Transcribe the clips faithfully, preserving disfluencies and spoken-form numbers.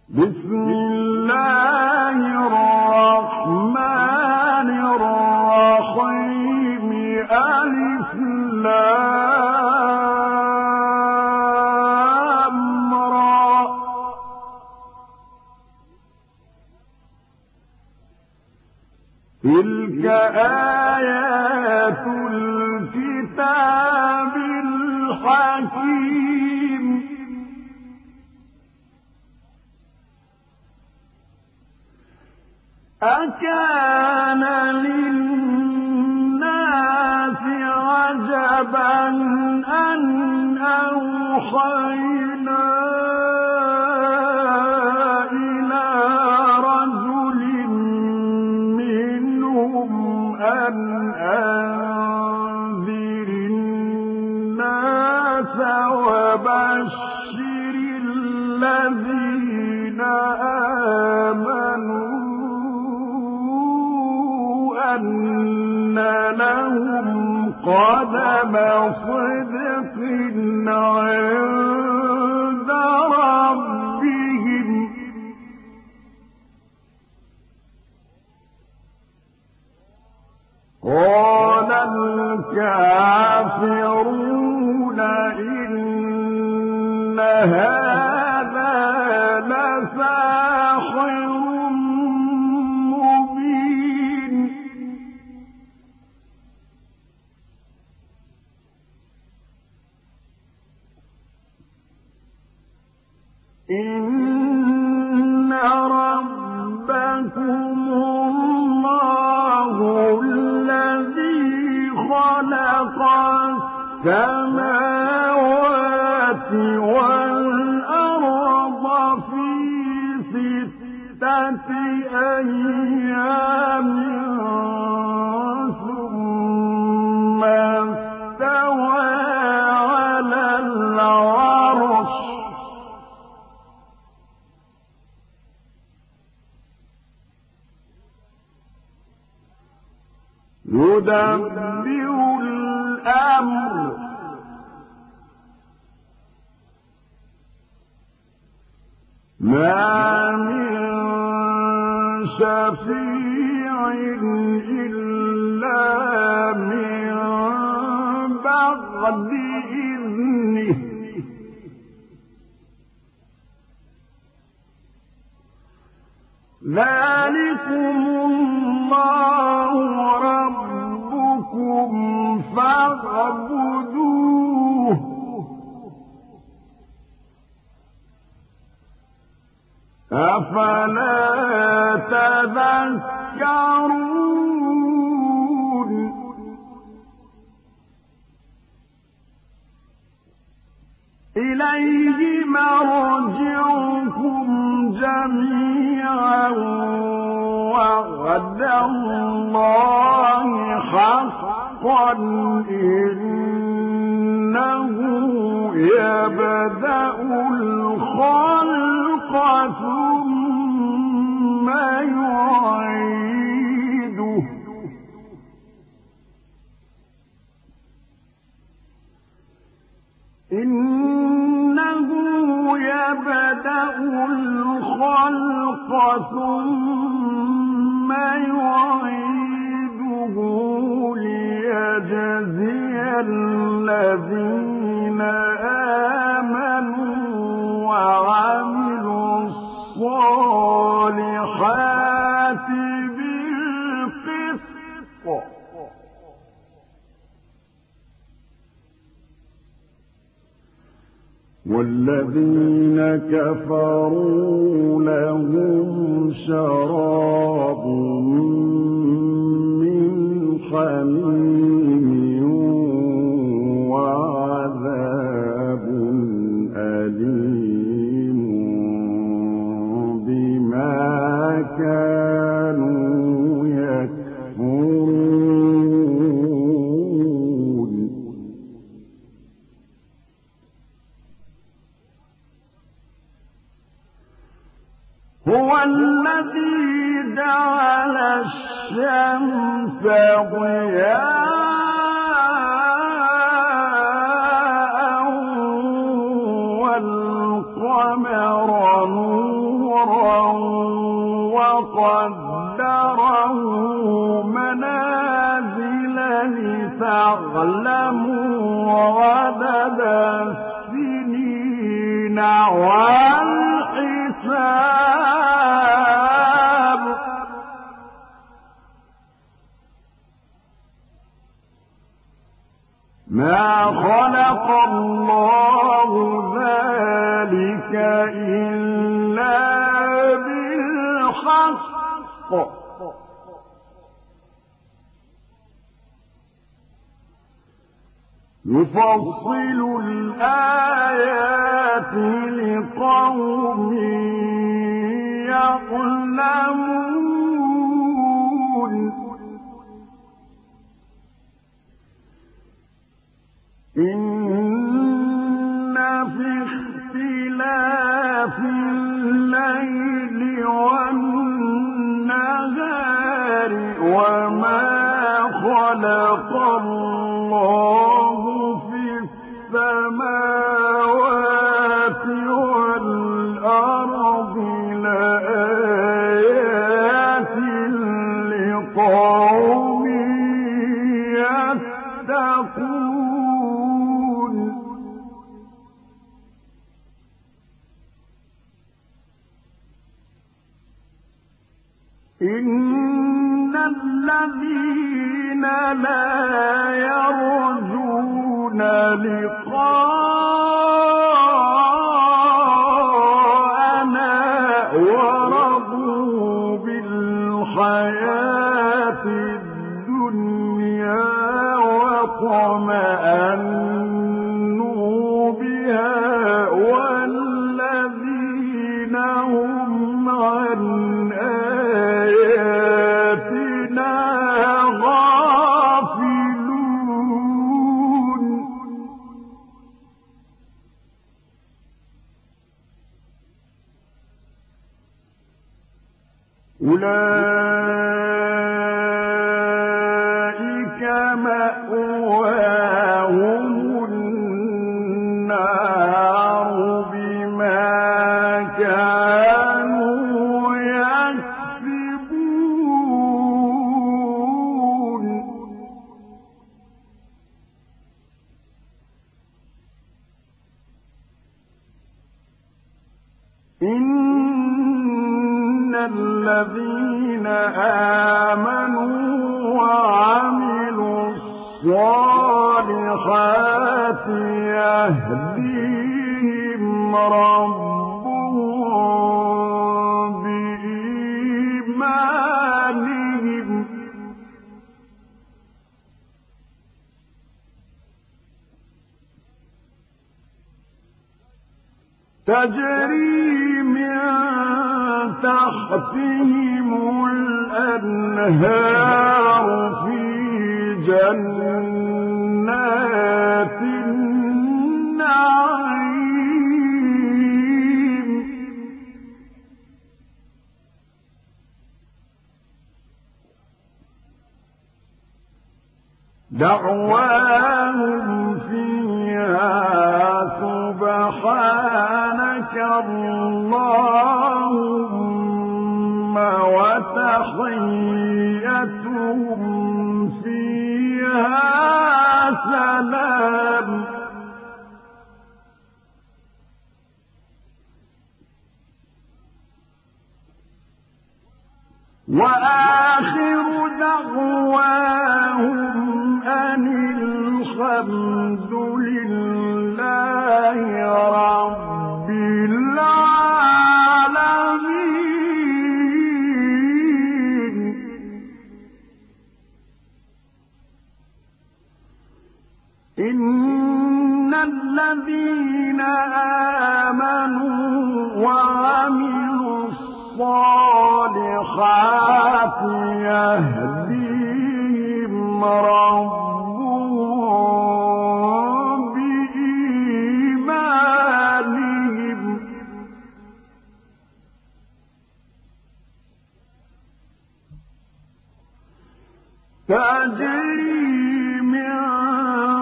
بسم الله الرحمن الرحيم ألف لام را تلك آيات الكتاب الحكيم أكان للناس عجبا أن أوحينا إلى رجل منهم أن أنذر الناس وبشر الذين آمنوا أن لهم قدم صدق عند ربهم قال الكافرون إن هذا لساحر إن ربكم الله الذي خلق السماوات والأرض في ستة أيام ثم استوى على العرش يدبر الأمر ما من شفيع إلا من بعد إذنه ذلكم الله ربكم فاعبدوه أفلا تذكرون إليه مرجعكم جميعا وعد الله حقا إنه يبدأ الخلق ثم يعيده إنه يبدأ الخلق ثم يعيده ليجزي الذين آمنوا وعملوا الصالحات بالقسط والذين كفروا لهم شراب من حميم وعذاب أليم بما كانوا يكفرون هو الذي جعل الشمس ضياء والقمر نورا وقدره منازل لتعلموا عدد السنين والحساب ما خلق الله ذلك إلا بالحق يفصل الآيات لقوم يعلمون إن في اختلاف الليل والنهار وما خلق الله في السماوات والأرض لآيات لقوم يتقون إن الذين لا يرجون لقاءنا ورضوا بالحياة الدنيا واطمأنوا بها والذين هم عن آياتنا غافلون أولئك مأواهم النار بما كانوا يكسبون إن الذين آمنوا وعملوا الصالحات يهديهم ربهم بإيمانهم تجري من تحتهم الأنهار في جنات النعيم دعواهم فيها سبحانك اللهم وتحيتهم فيها سلام وآخر دعواهم أن الحمد لله رب العالمين إن الذين آمنوا وعملوا الصالحات يهديهم ربهم بإيمانهم تجري من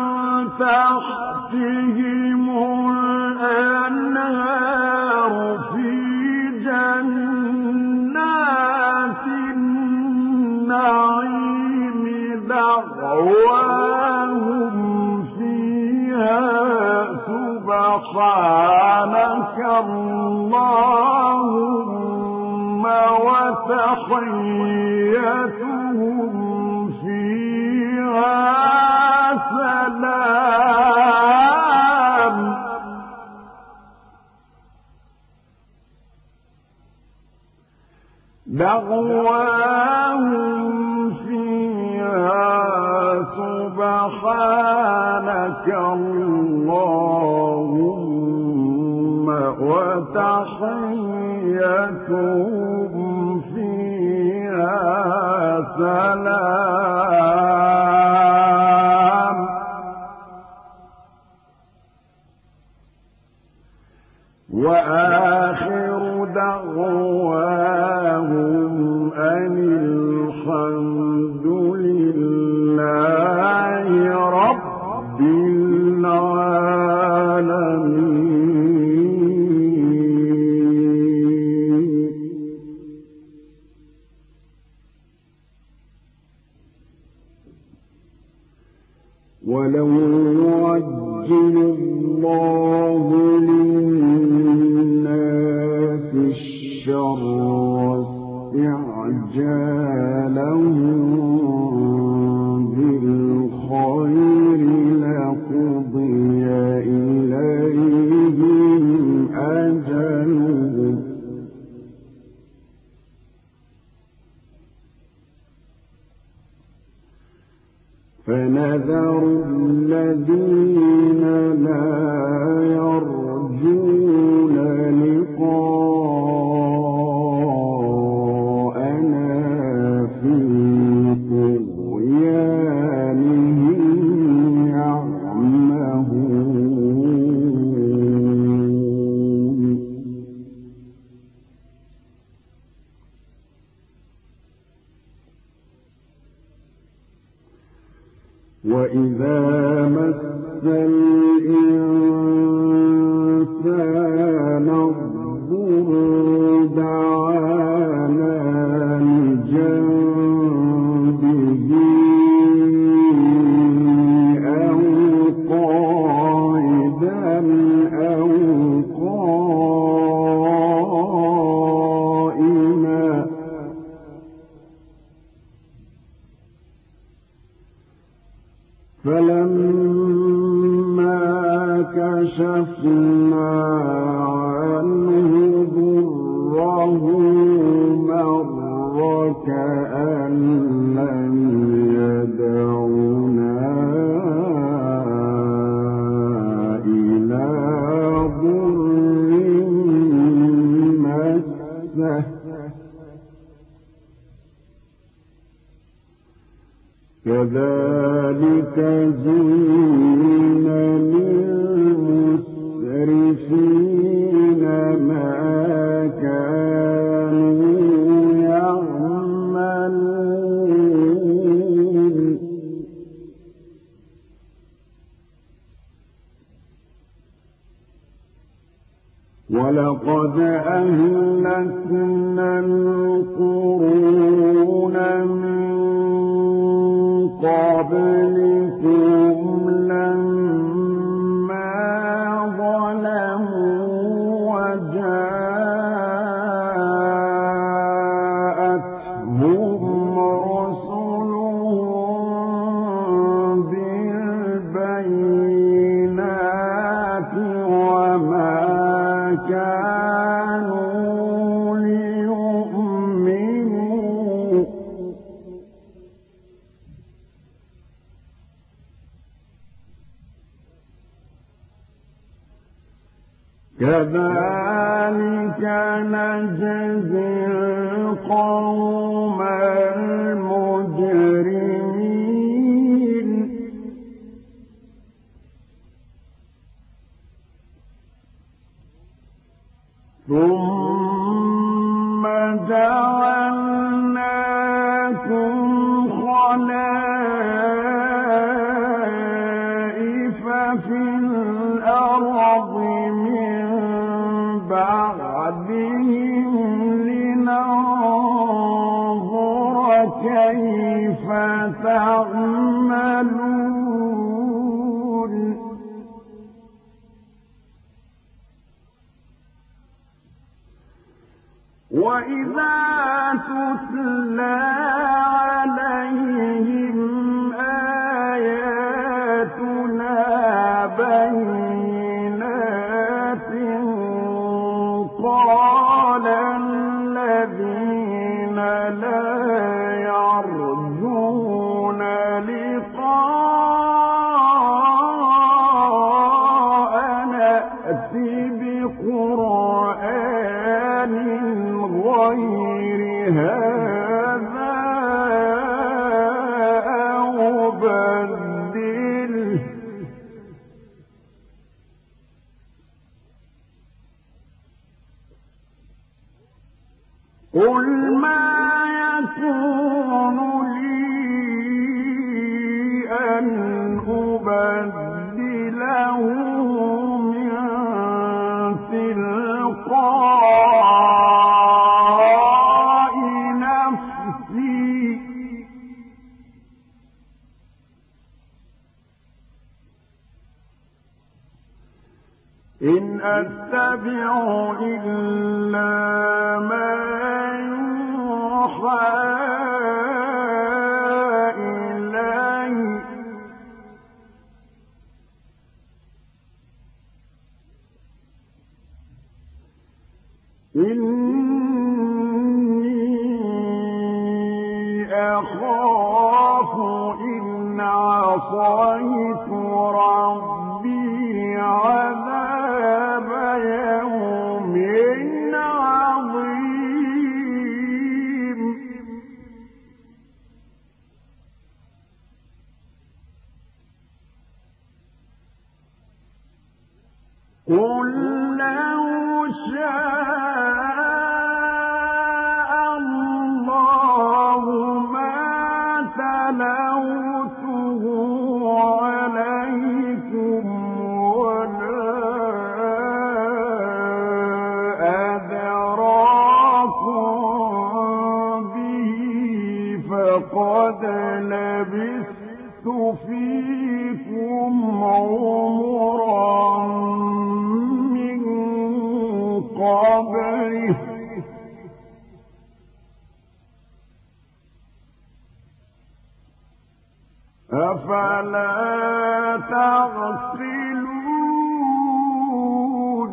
تحتهم الأنهار اللهم وتحيتهم فيها سلام دعواهم فيها سبحانك اللهم وتحيتهم فيها سلام وآخر دعواهم أن الحمد لله رب العالمين. ولو يعجل الله للناس الشر استعجالهم بالخير لقضي إليهم أجلهم فنذر الذين لا يرجون لقاءنا في طغيانهم يعمهون. وإذا مس الإنسان الضر دعانا لجنبه أو قاعدا أو قائما فلما كشفنا عنه ضره مر كأن لم يدعنا إلى ضر مسه كذلك زين للمسرفين ما كانوا يعملون. ولقد أهلكنا القرون من قبلكم لما ظلموا وجاءتهم رسلهم بالبينات وما كانوا ليؤمنوا كذلك نجزي القوم المجرمين. ثم جعلناكم خلائف في الأرض من بعدهم لننظر كيف تعملون. وإذا تتلى عليهم آياتنا بينات قال الذين لا يرجون لقاءنا ائت بقرآن غير هذا أو بدله قل ما يكون لي أن أبدله من تلقاء نفسي إن أتبع إلا ما يوحى إلي إني أخاف إن عصيت ربي عذاب يوم عظيم قل لو شاء الله ما تلوته عليكم ولا أدراكم به فقد لبثت فيكم عمرا من قبله أفلا تعقلون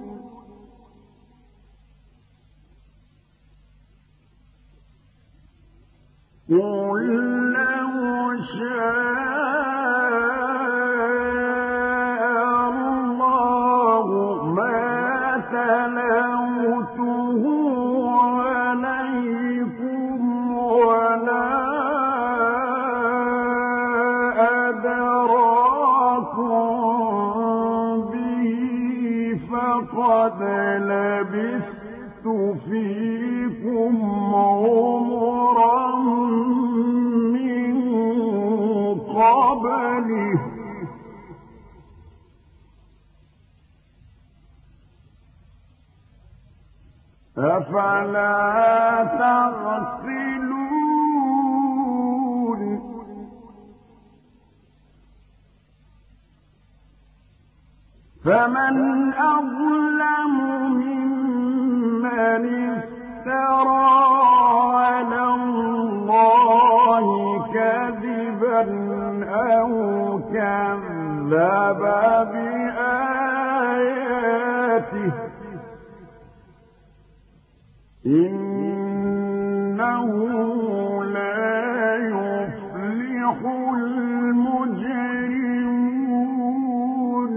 قل لو شاء الله ما تلوته عليكم ولا فقد لبثت فيكم عمرا من قبله أفلا تعقلون فمن أظلم ممن افترى على الله كذبا أو كذب بآياته إنه لا يفلح المجرمون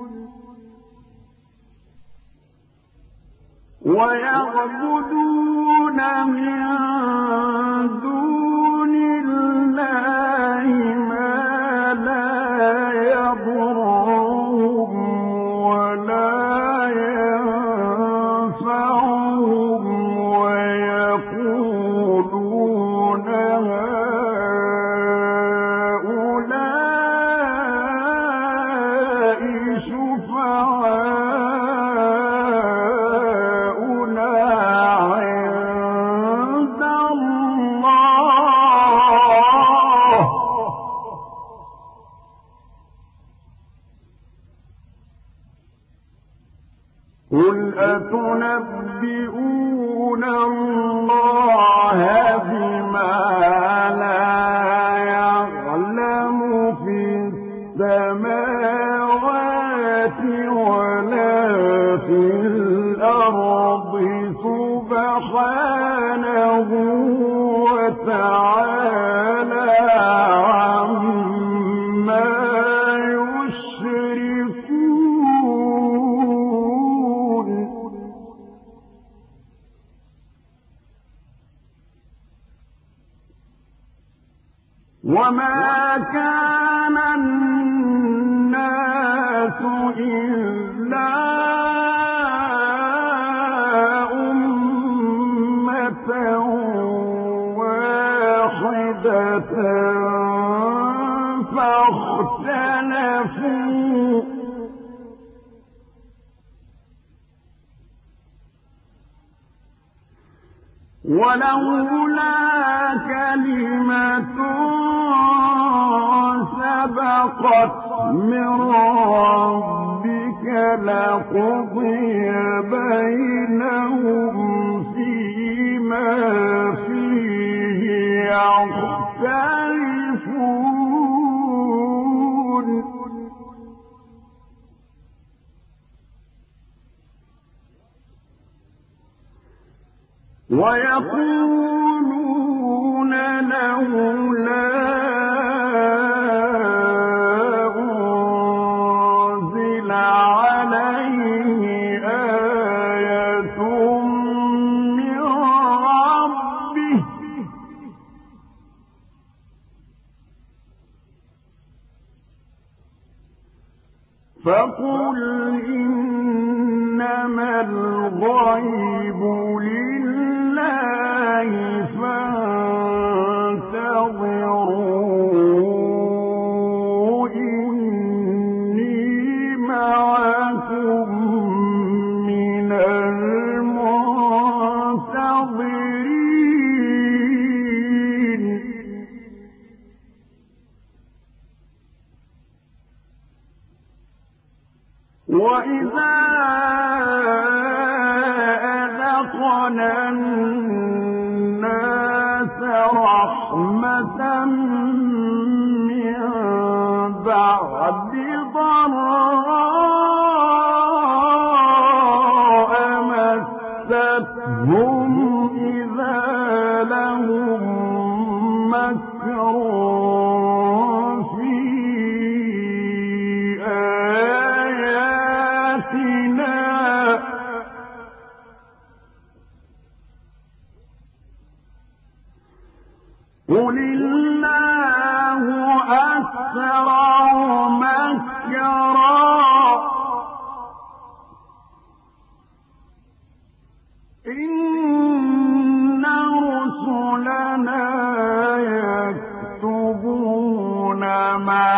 ويعبدون من دون الله ما لا يضرهم ولا ينفعهم ويقولون هؤلاء شفعاؤنا عند الله قل أتنبئون سبحانه وتعالى عما يشركون. وما كان الناس إلا أمة واحدة فاختلفوا ولولا كلمة سبقت من ربك لقضي بينهم فيما فيه يختلفون. ويقولون لولا أنزل عليه آية من ربه فقل إنما الغيب لله فانتظروا إني معكم من المنتظرين. وإذا أذقنا الناس رحمة من بعد ضراء مستهم إذا لهم مكر قل الله أسرع مكرا إن رسلنا يكتبون ما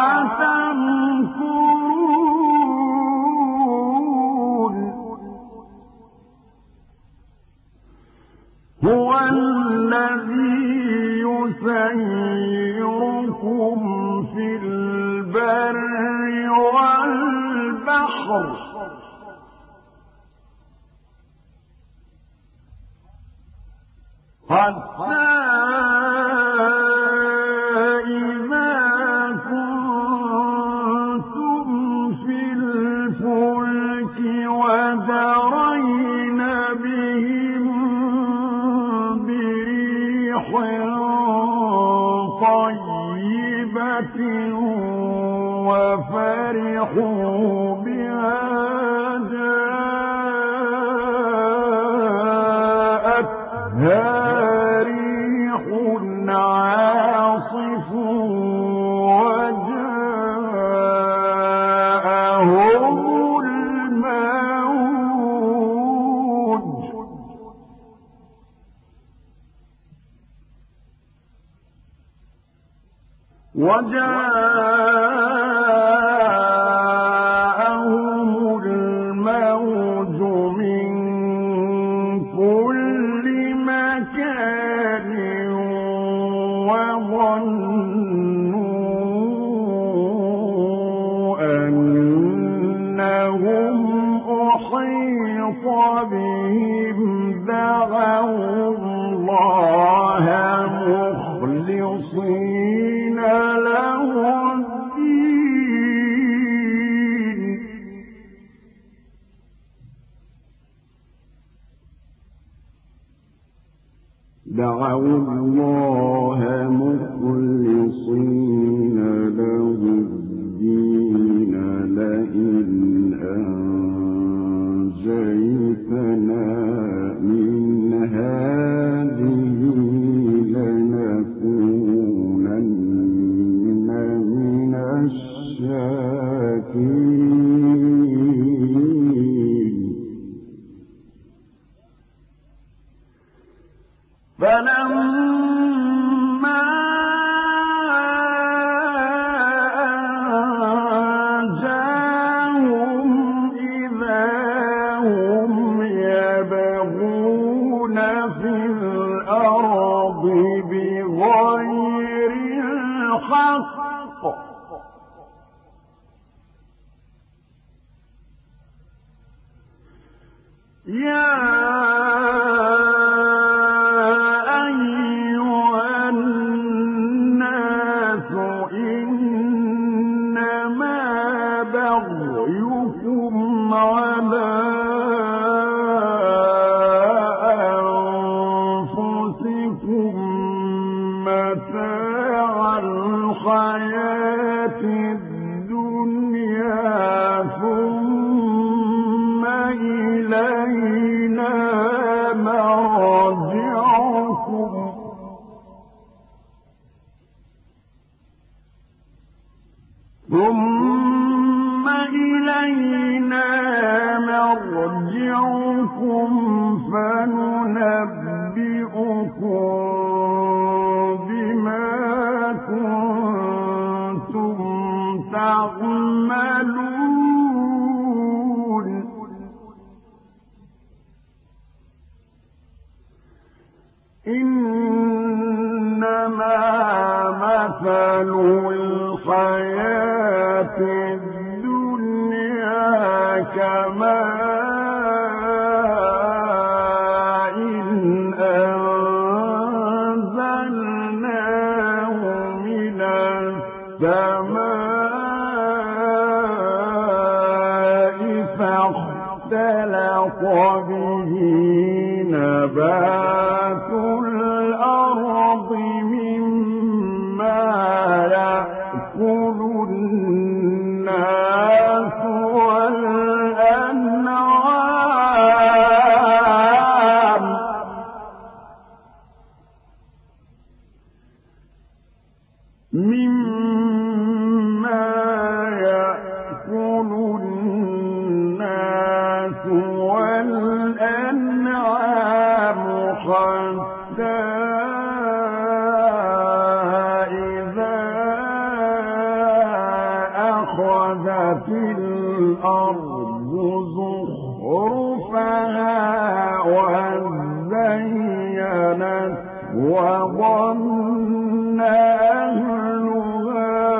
تمكرون. هو الذي يسيركم في البر والبحر حتى إذا كنتم في الفلك وجرين بهم بريح طيبة وفرحوا بها جاءتها ريح عاصف وجاءهم الموج وجاءهم الموج من كل مكان وظنوا أنهم أحيط بهم دعوا الله مخلصين له الدين دعوا الله مخلصين له الدين لئن أنجيتنا من هذه لنكونن من الشاكرين فلما جاءهم إذا هم يبغون في الأرض بغير الحق يا على أنفسكم متاع الحياة الدنيا ثم إلينا مرجعكم ثم إلينا مرجعكم فننبئكم بما كنتم تعملون إنما مثل الحياة الدنيا كماء أنزلناه من السماء فاختلط به نبات الأرض مما يأكل الناس والأنعام مما يأكل الناس والأنعام حتى إذا أخذت الأرض زخرفها وزينت وظن أهلها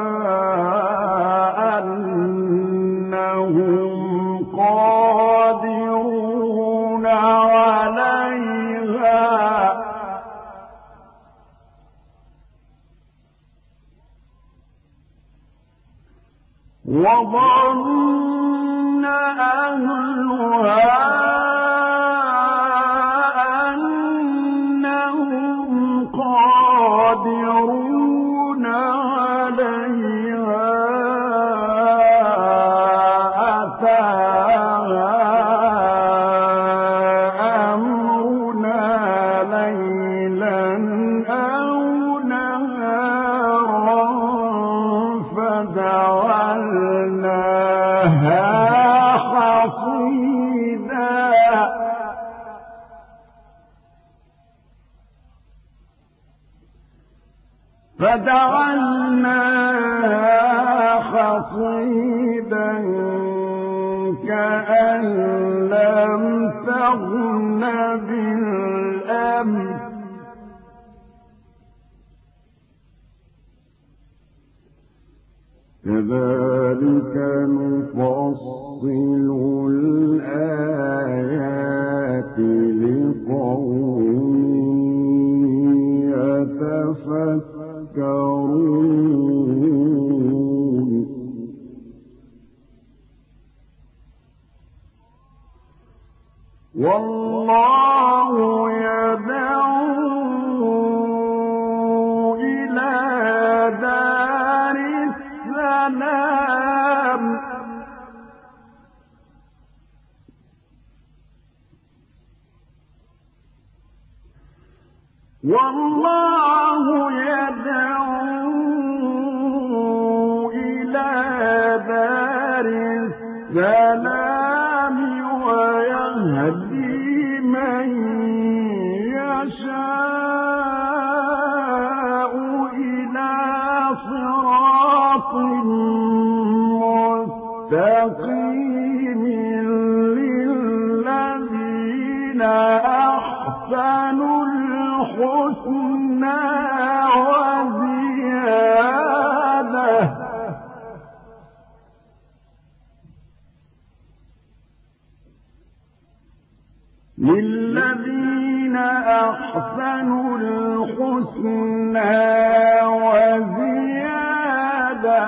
أنهم قادرون عليها وظن أهلها أنهم قادرون عليها أتاها أمرنا ليلا أو نهارا فجعلناها حصيدا فجعلناها حصيدا كأن لم تغن بالأمس كذلك نفصل الآيات لقوم يتفكرون والله يدعو والله يدعو إلى دار السلام ويهدي من يشاء إلى صراط مستقيم للذين أحسنوا الحسنى وزيادة للذين أحسنوا الحسنى وزيادة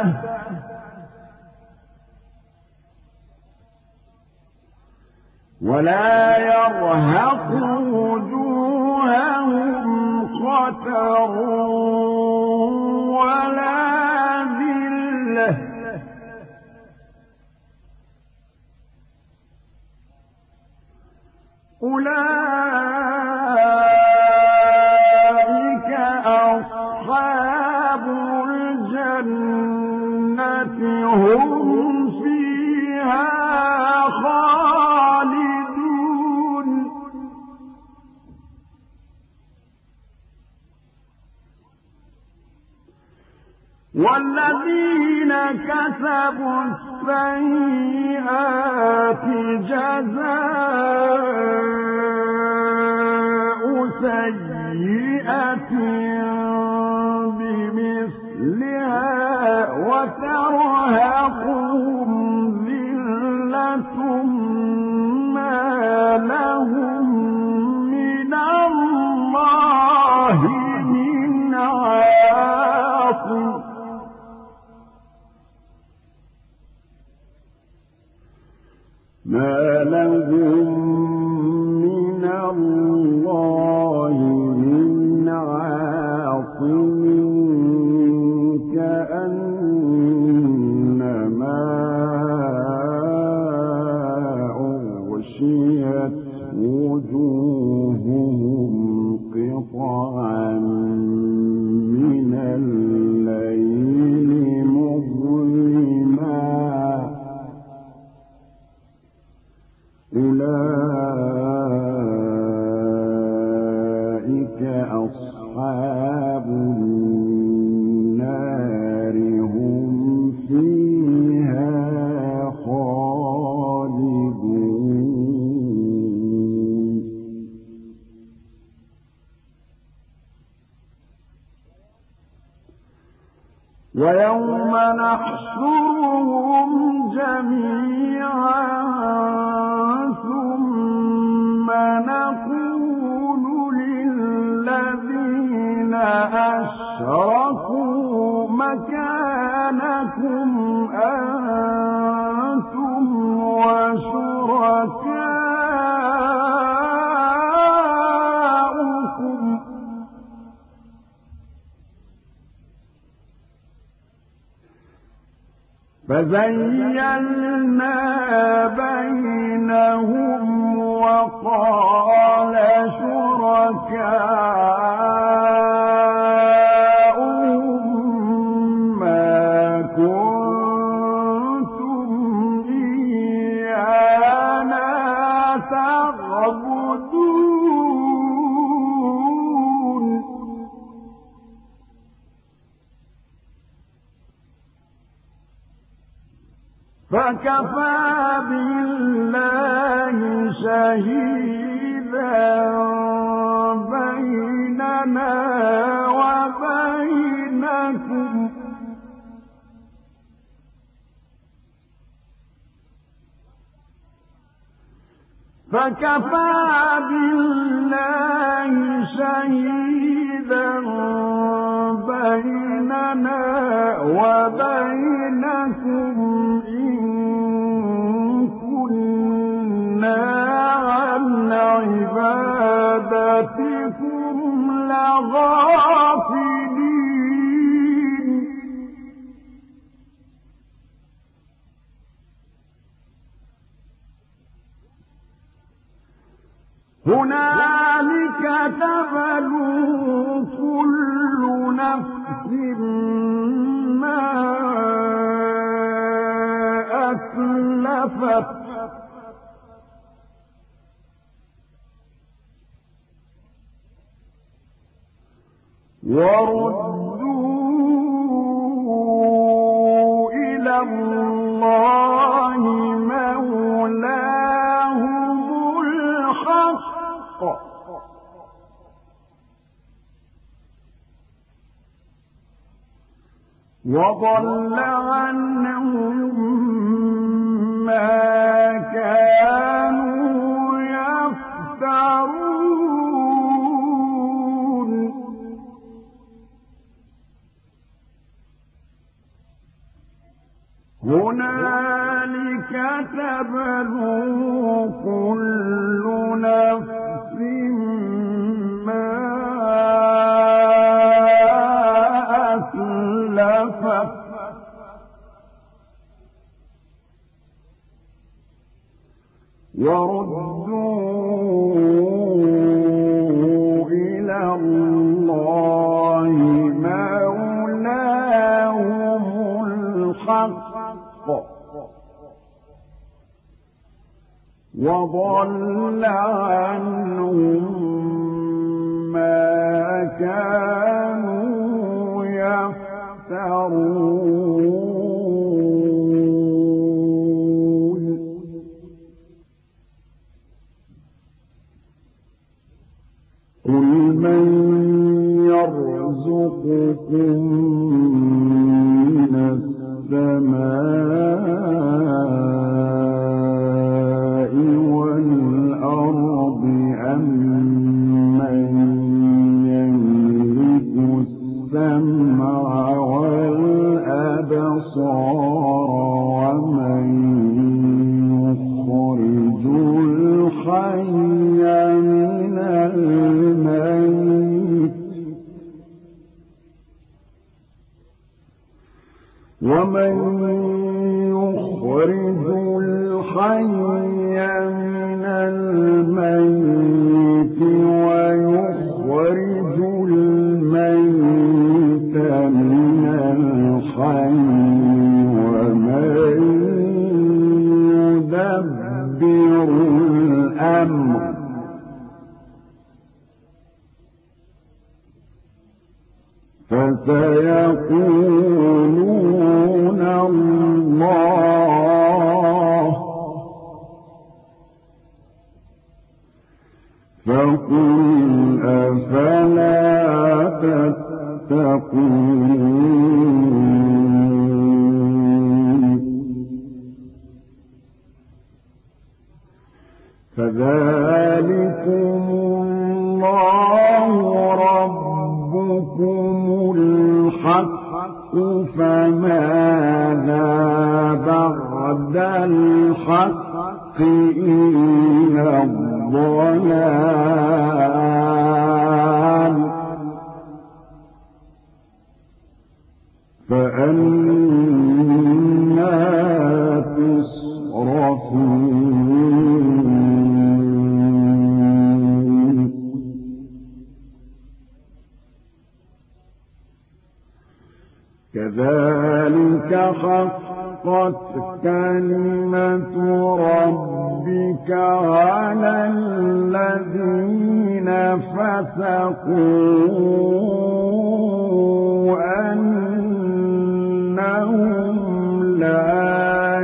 ولا يرهق وجوههم قتر ولا ذلة أولئك أصحاب الجنة هم فيها خالدون والذين كسبوا السيئات جزاء سيئة بمثلها وترهقهم ذلة ما لهم من الله من عاصم ما لهم من الله من عاصم كأنما أغشيت وجوههم قطعا من الليل مظلما أولئك أصحاب النار هم فيها خالدون ويوم نحشرهم جميعا ثم نقول للذين أشركوا مكانكم أنتم وشركاؤكم فزيّلنا بينهم وقال شركاؤهم ما كنتم إيانا تعبدون فكفى بالله شهيدا بيننا وبينكم فكفى بالله شهيدا بيننا وبينكم إن كنا عن عبادتكم لغافلين هنالك كتب له كل نفس ما أسلفت وردوا إلى الله مولاهم الحق وضل عنهم ما كانوا يفترون هنالك تبلو كل نفس ما أسلفت وردوا إلى الله مولاهم الحق وضل عنهم ما كانوا يفترون قل من يرزقكم من السماء والأرض أم من يملك السمع والأبصار ومن يخرج الحي من الميت ومن يخرج الحي من الميت ويخرج الميت من الحي ومن يدبر الأمر فسيقولون الله فقل أفلا تتقون فذلكم الله ربكم الحق فماذا بعد الحق إلا الضلال فأنى تصرفون كذلك حقت كلمة ربك على الذين فسقوا أنهم لا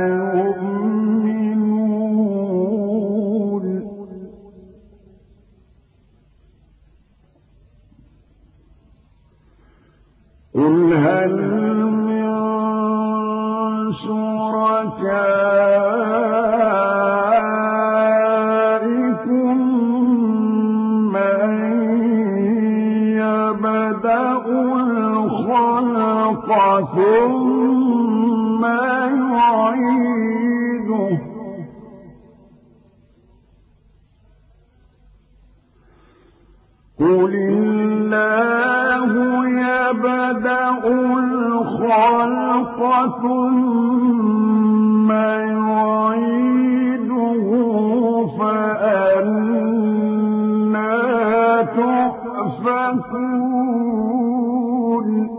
يؤمنون قل هل من شركائكم من يبدأ الخلق ثم يعيده قل الله يبدأ الخلق ثم يعيده فأنى يؤفكون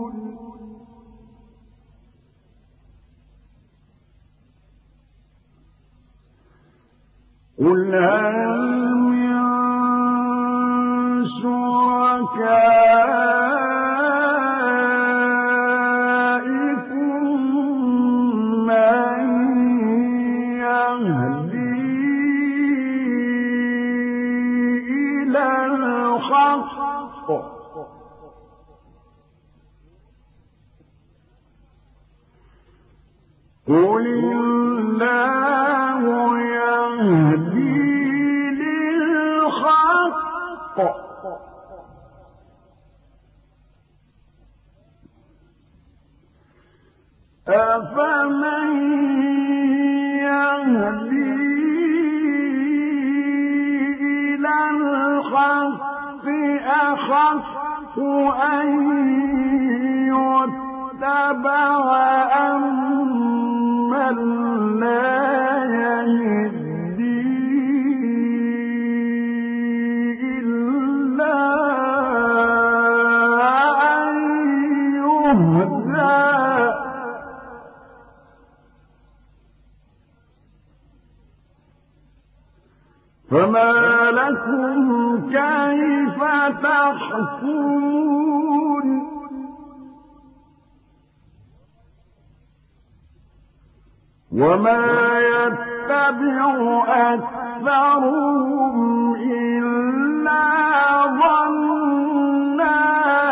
قل هل من شركائكم من يهدي إلى الحق قل الله يهدي للحق أفمن يهدي إلى الحق أحق أن يتبع أمن لا يهدي إلا أن يهدى فما لكم كيف تحكمون وما يتبع أكثرهم إلا ظنا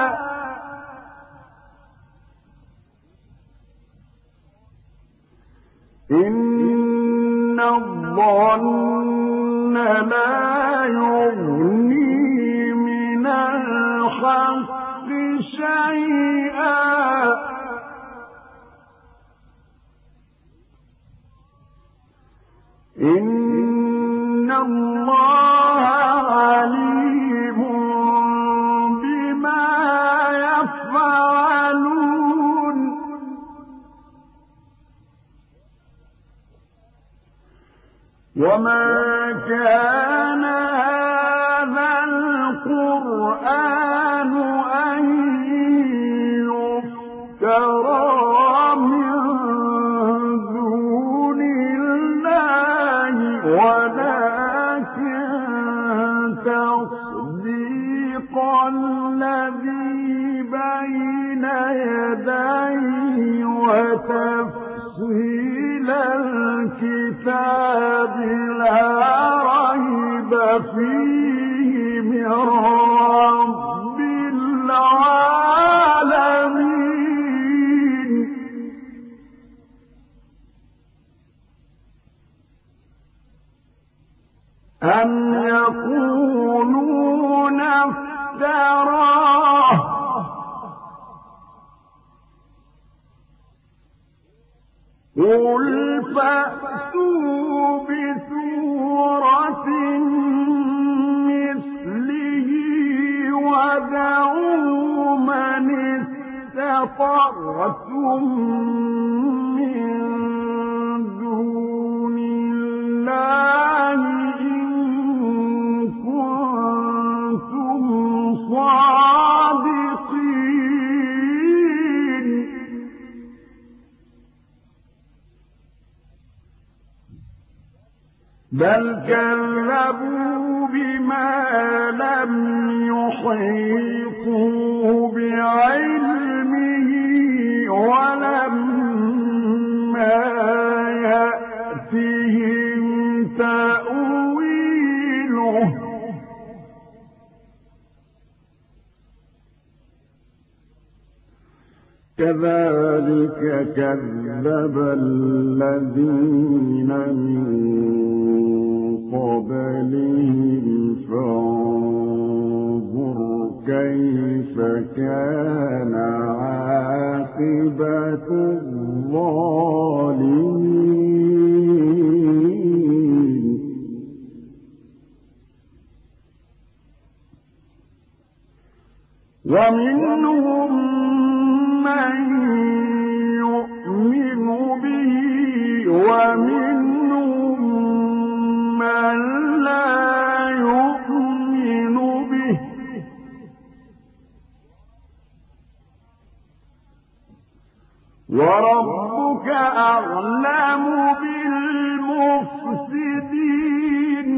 إن الظن لا يغني من الحق شيئا إن الله عليم بما يفعلون وما كان هذا القرآن أن يفترى من دون الله ولكن تصديق الذي بين يديه وتفصيل الكتاب لا ريب فيه من رب العالمين أم يقولون افتراه قل فأتوا بسورة مثله ودعوا من استطعتم من دون الله إن كنتم صادقين بل كذبوا بما لم يحيطوا بعلمه ولما يأتهم تأويله كذلك كذب الذين من قبلهم فانظر كيف كان عاقبة الظالمين ومنهم من يؤمن به ومنهم من لا يؤمن به وربك أعلم بالمفسدين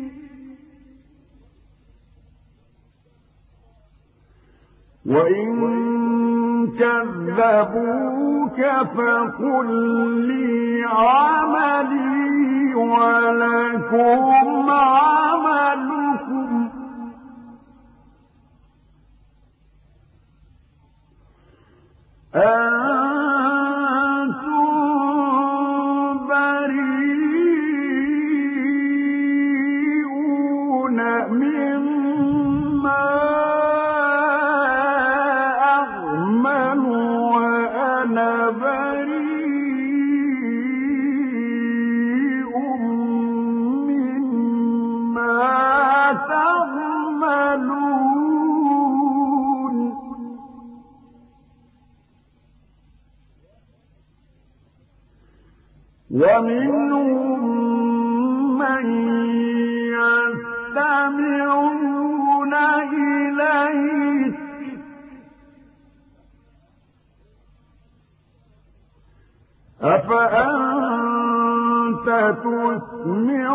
وإن كذبوك فقل لي عملي ولكم عملكم أنتم بريئون مما أعمل وأنا بريء مما تعملون ومنهم من يستمعون إليك أفأنت تسمع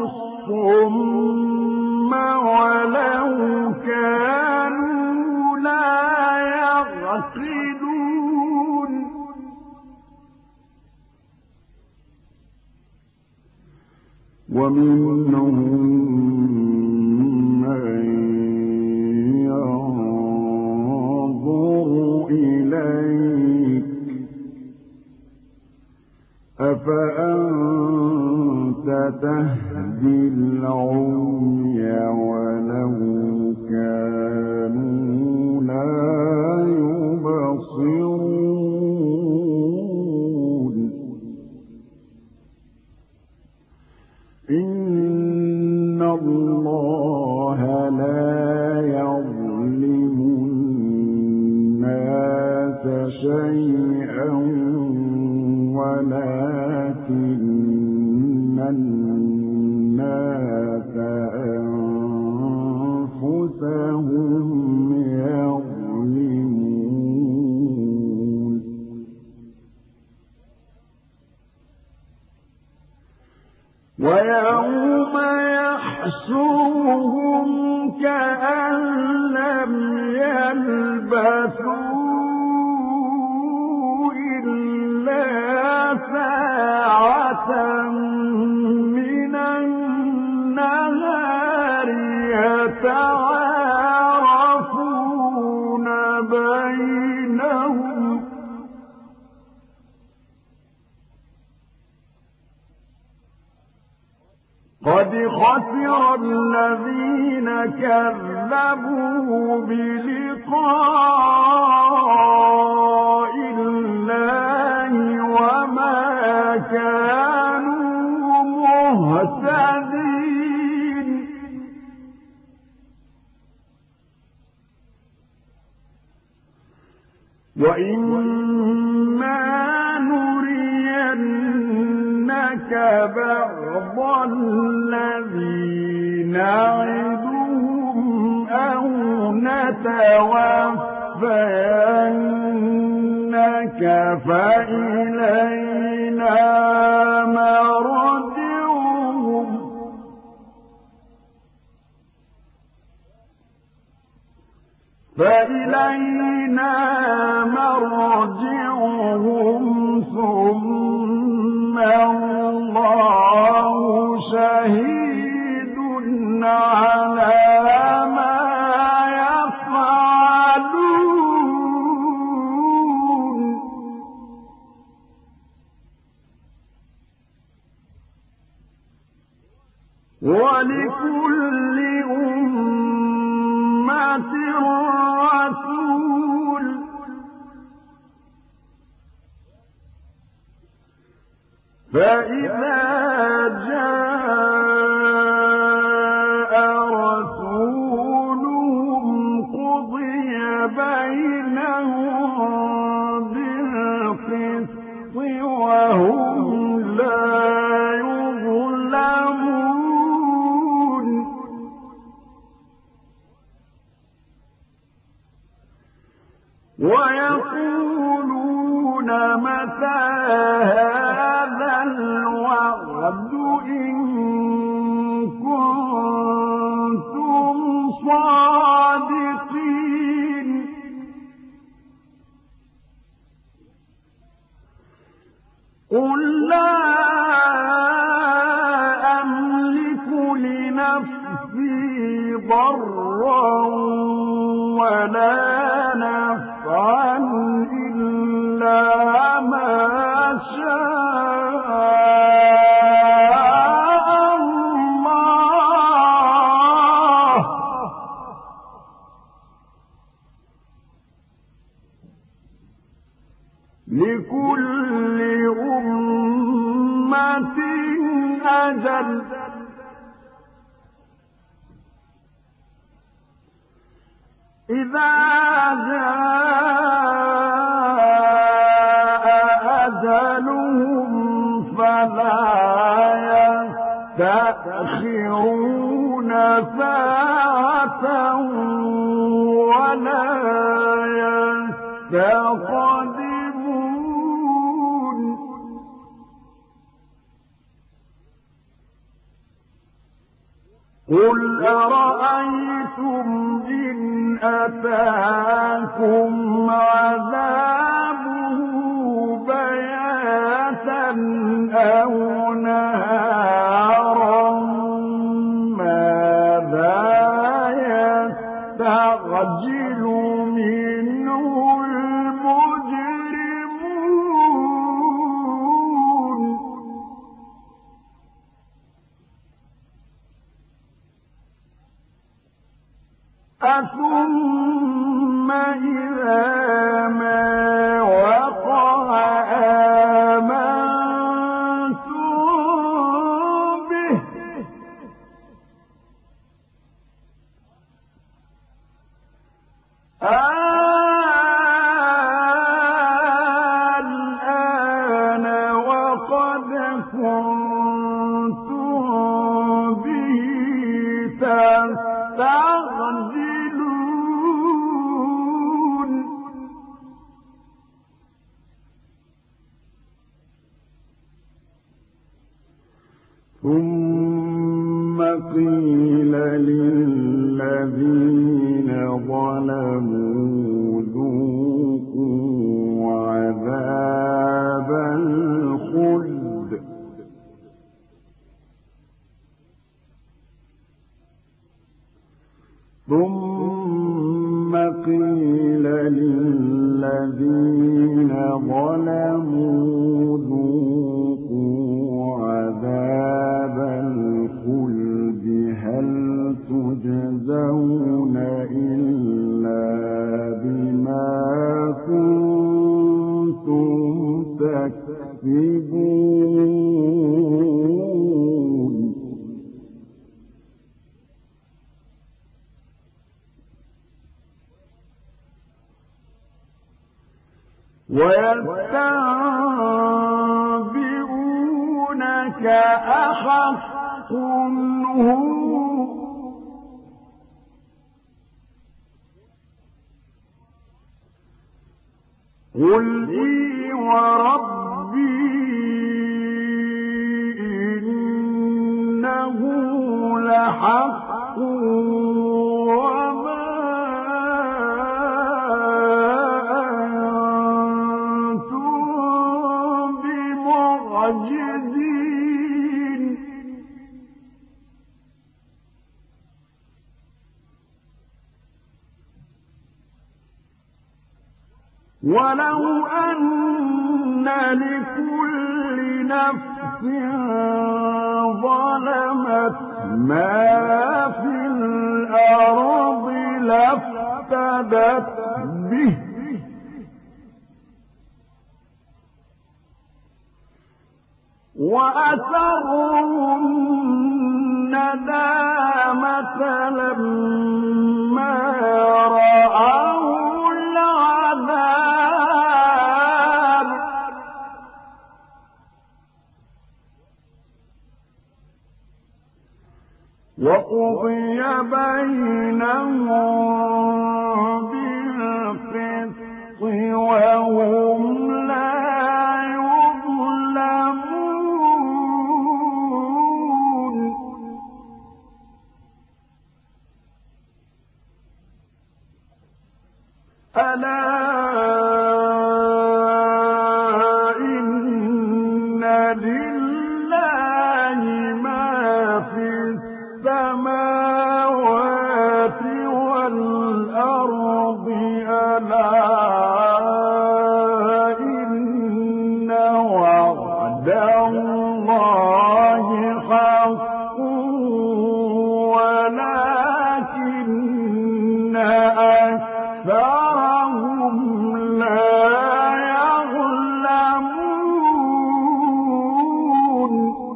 الصم ولو كانوا لا يعقلون ومنهم من ينظر إليك أفأنت تهدي العمي ولو كانوا لا يبصرون إن الله لا يظلم الناس شيئا ولكن الناس أنفسهم يظلمون ويوم يحشرهم كأن لم يلبثوا إلا ساعة من النهار يتعارفون بينهم قد خسر الذين كذبوا بلقاء الله وما كانوا مهتدين وإما نرينك بعض الذي نعدهم أو نتوفينك فإلينا مرجعهم فإلينا مرجعهم ثم الله شهيد على ما يفعلون ولكل أمة رسول فإذا جاء رسولهم قضي بينهم بالقسط وهم لا يظلمون ويقولون متى هذا الوعد إن كنتم صادقين قل لا أملك لنفسي ضرا ولا نفعا إلا ما شاء الله لكل أمة أجل إذا جاء أجلهم فلا يستأخرون ساعة ولا يستقدمون قل أرأيتم إن أتاكم عذابه بياتا أو نهارا ماذا يستعجل منه المجرمون أثم إذا ما وقع آمنتم به الآن وقد كنتم به تستعجلون ثم قيل للذين ظلموا ذوقوا عذاب الخلد ثم قيل للذين ظلموا ذوقوا عذاب الخلد هل تجزون إلا بما كنتم تكسبون ويستنبئونك أحق هو قل إي وربي إنه لحق وما أنتم بمعجزين ولو أن لكل نفس ظلمت ما في الأرض لافتدت به وأسروا الندامة لما رأوا العذاب وقضي بينهم بالقسط وهم لا ألا إن لله ما في السماوات والأرض ألا إن وعد الله حق ولكن أكثرهم لا يعلمون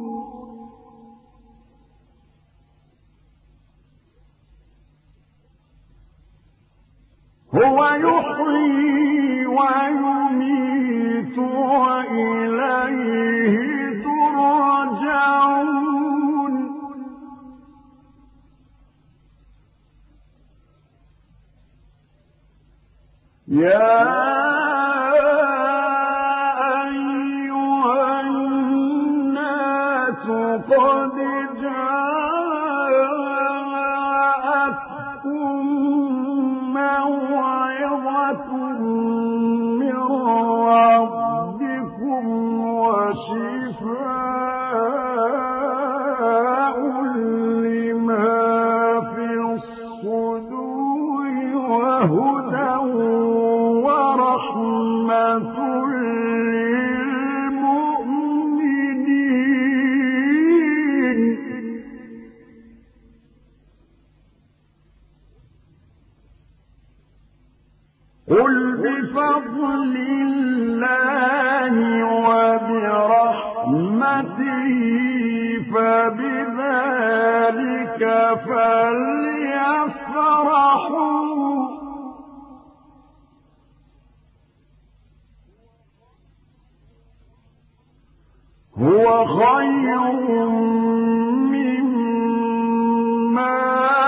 هو يحيي ويميت وإليه ترجعون يا أيها الناس قد جاءتكم موعظة من ربكم وشفاء لما في الصدور وهدى ورحمة للمؤمنين قل بفضل الله وبرحمته فبذلك فليفرحوا هو خير مما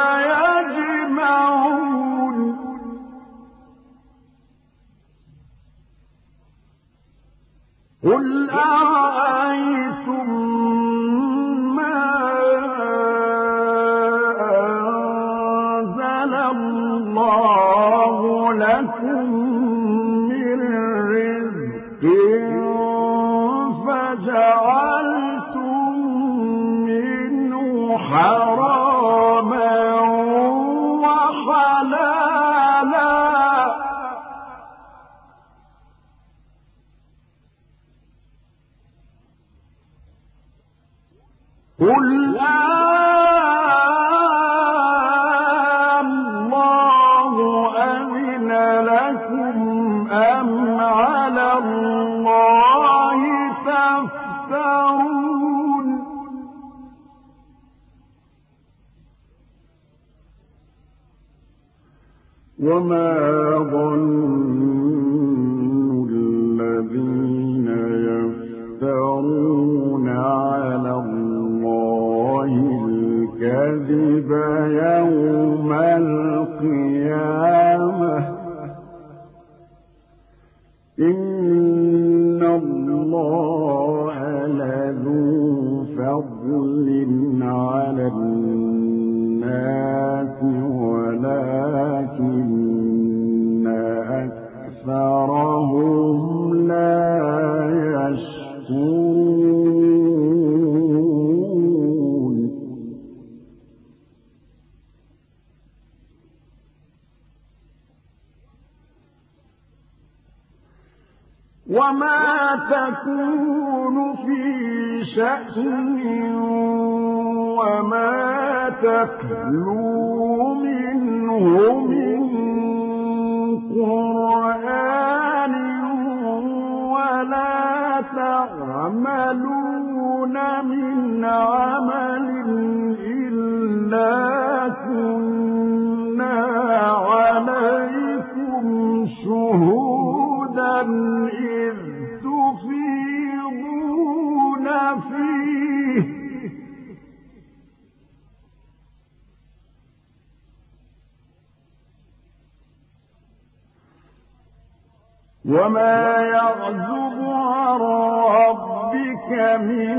يجمعون قل أرأيتم ما أنزل الله لكم من رزق فجعلتم منه حراما وحلالا قل الله أذن لكم أم على الله تفترون وما ظن الذين يفترون على الله الكذب يوم القيامة إن الله لذو فضل على الناس ولكن أكثرهم لا يشكرون وما تكون في شأن وما تتلو منه من قرآن ولا تعملون من عمل إلا كنا عليكم شهودا إذ تفيضون فيه وما يعزب عن ربك من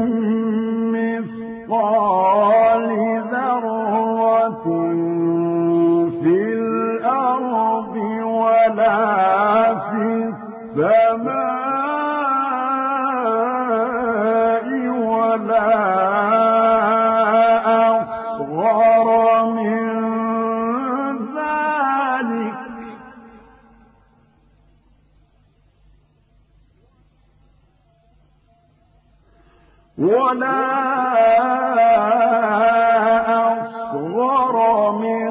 مثقال ذرة في الأرض ولا ولا في السماء ولا أصغر من ذلك ولا أصغر من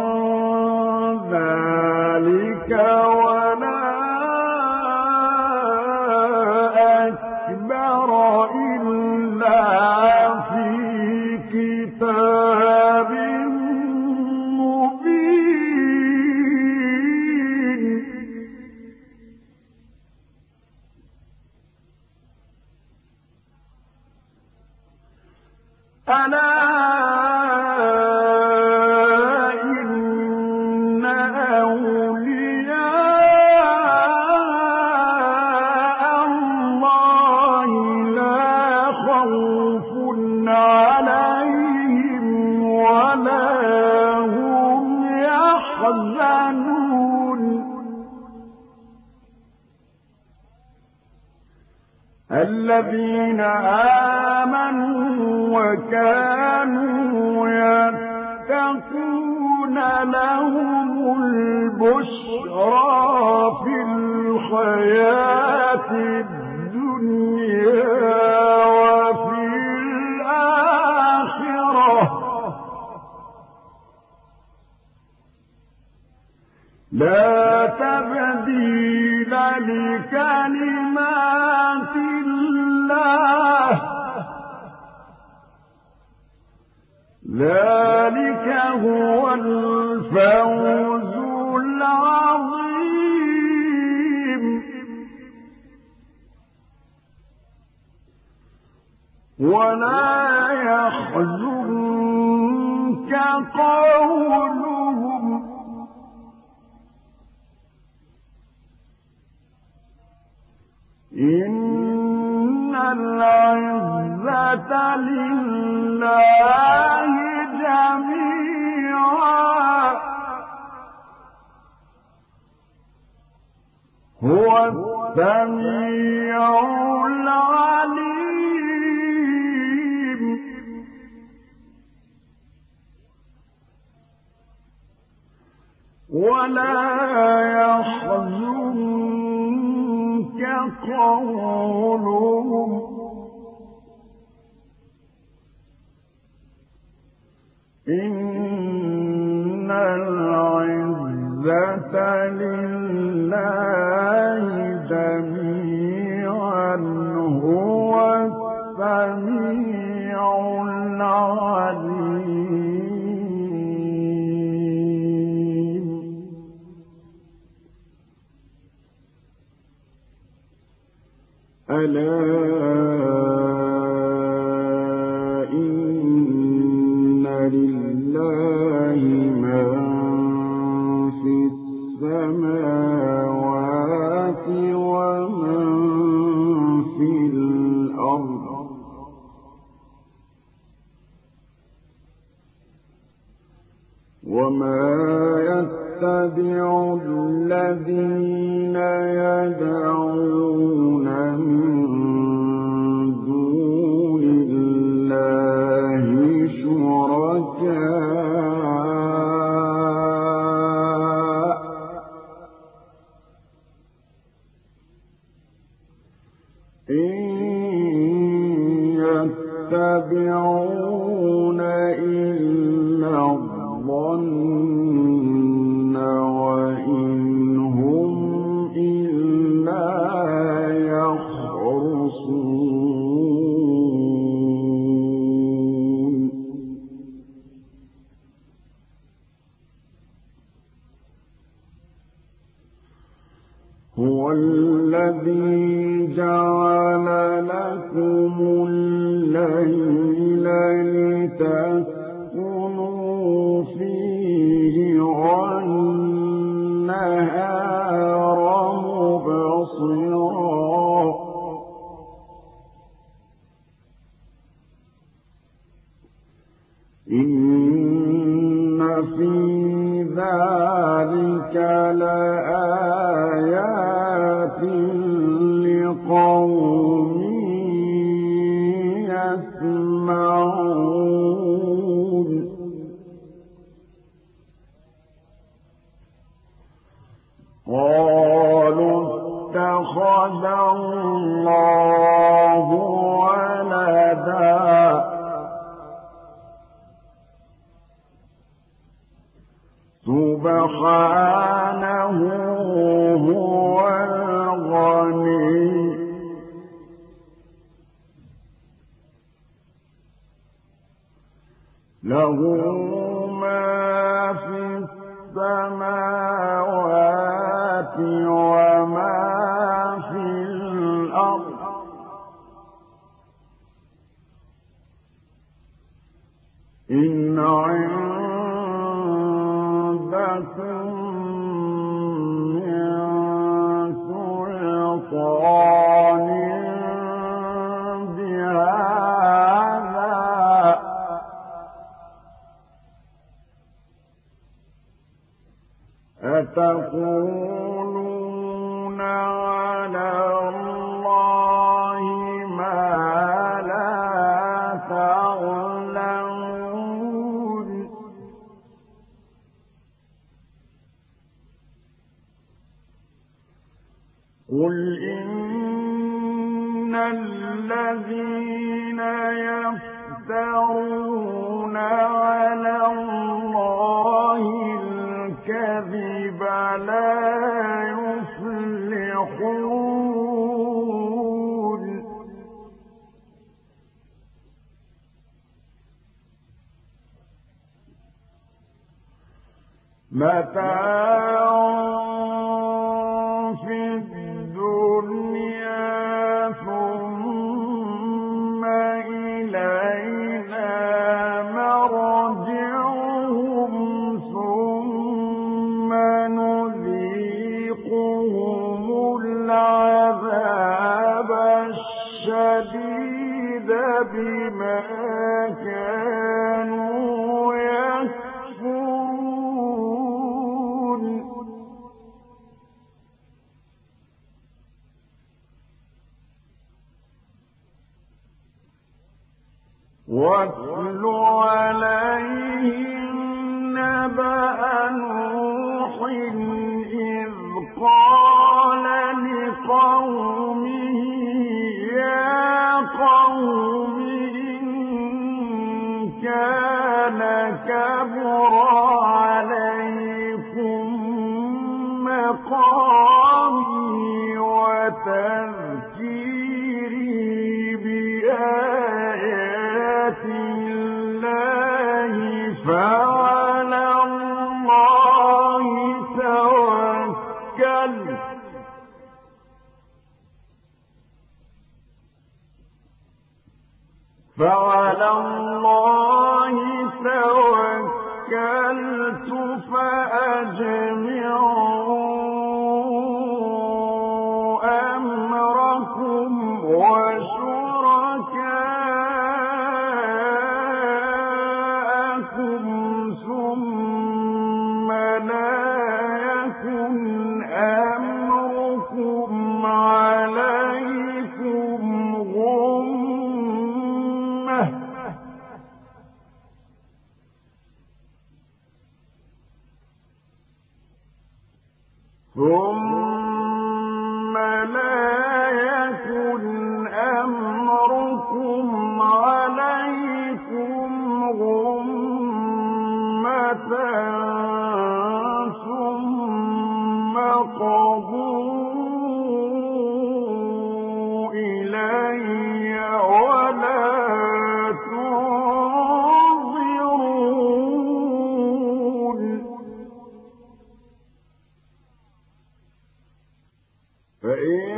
ذلك ولا أكبر إلا في كتاب مبين ألا إن أولياء الله لا خوف عليهم ولا هم يحزنون الذين آمنوا وكانوا يتقون لهم البشرى في الحياة الدنيا وفي الآخرة لا تبديل لكلمات الله ذلك هو الفوز العظيم ولا يحزنك قولهم إن العزة لله جميعا هو السميع العليم ولا يحزنك قولهم إن العزة لله جميعا هو السميع العليم ألا إن لله من في السماوات ومن في الأرض وما يتبع الذين يدعون من دون الله شركاء إن يتبعون إلا الظن وإن هم إلا يخرصون هو الذي جعل لكم الليل لتسكنوا فيه والنهار مبصرا إن في ذلك لآية قالوا اتخذ الله ولدا سبحانه هو الغني له ما في السماوات وما في الأرض إن عندكم من سلطان بهذا أتقولون على الله ما لا تعلمون قل إن الذين يفترون على الله الكذب لا يفلحون متاع في الدنيا ثم إلينا مرجعهم ثم نذيقهم العذاب الشديد بما كانوا يكفرون واتل عليهم نبأ نوح إذ قال لقومه يا قوم إن كان كبر عليكم مقامي وتذكيري بآيات الله فعلى الله توكلت فعلى الله توكلت فأجمعوا أمركم وشركاءكم ثم لا يكن أمركم عليكم غمة ثم لا يكن أمركم عليكم غمة ثم قضوا إلي ولا تنظرون فإن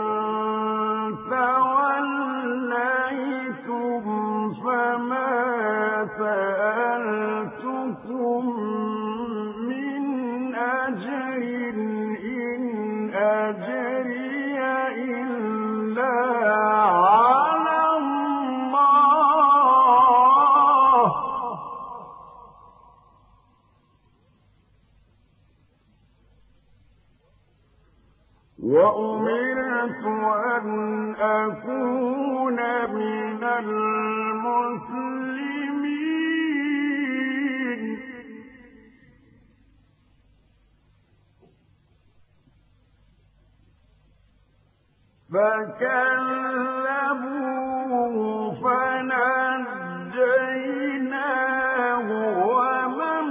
توليتم فما سألتكم من أجر إن أجري إلا على الله وأمرت أن أكون من المسلمين فكذبوه فنجيناه ومن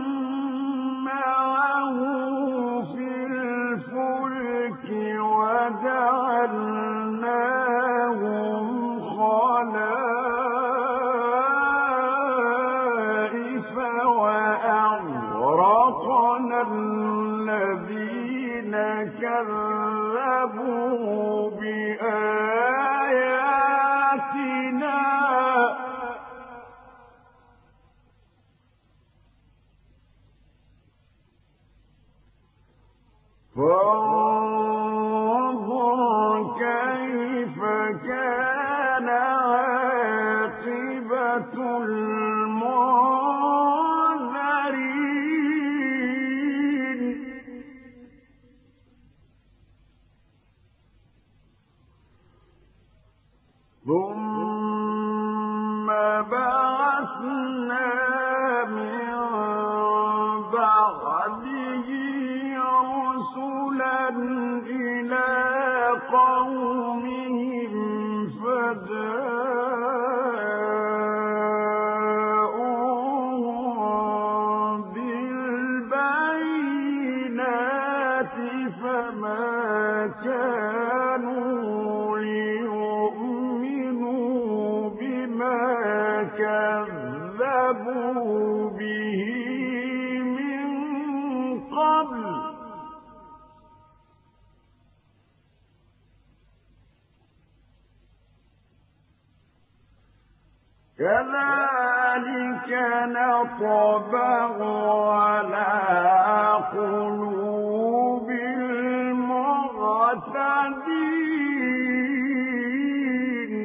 معه في الفلك وجعلناهم خلائف وأغرقنا الذين كذبوا بآياتنا فانظر كيف كان عاقبة المنذرين ثم بعثنا من بعده رسلا إلى قومهم فجاءوهم بالبينات فما كانوا ليؤمنوا بما كذبوا به من قبل كذلك نطبع على قلوب المعتدين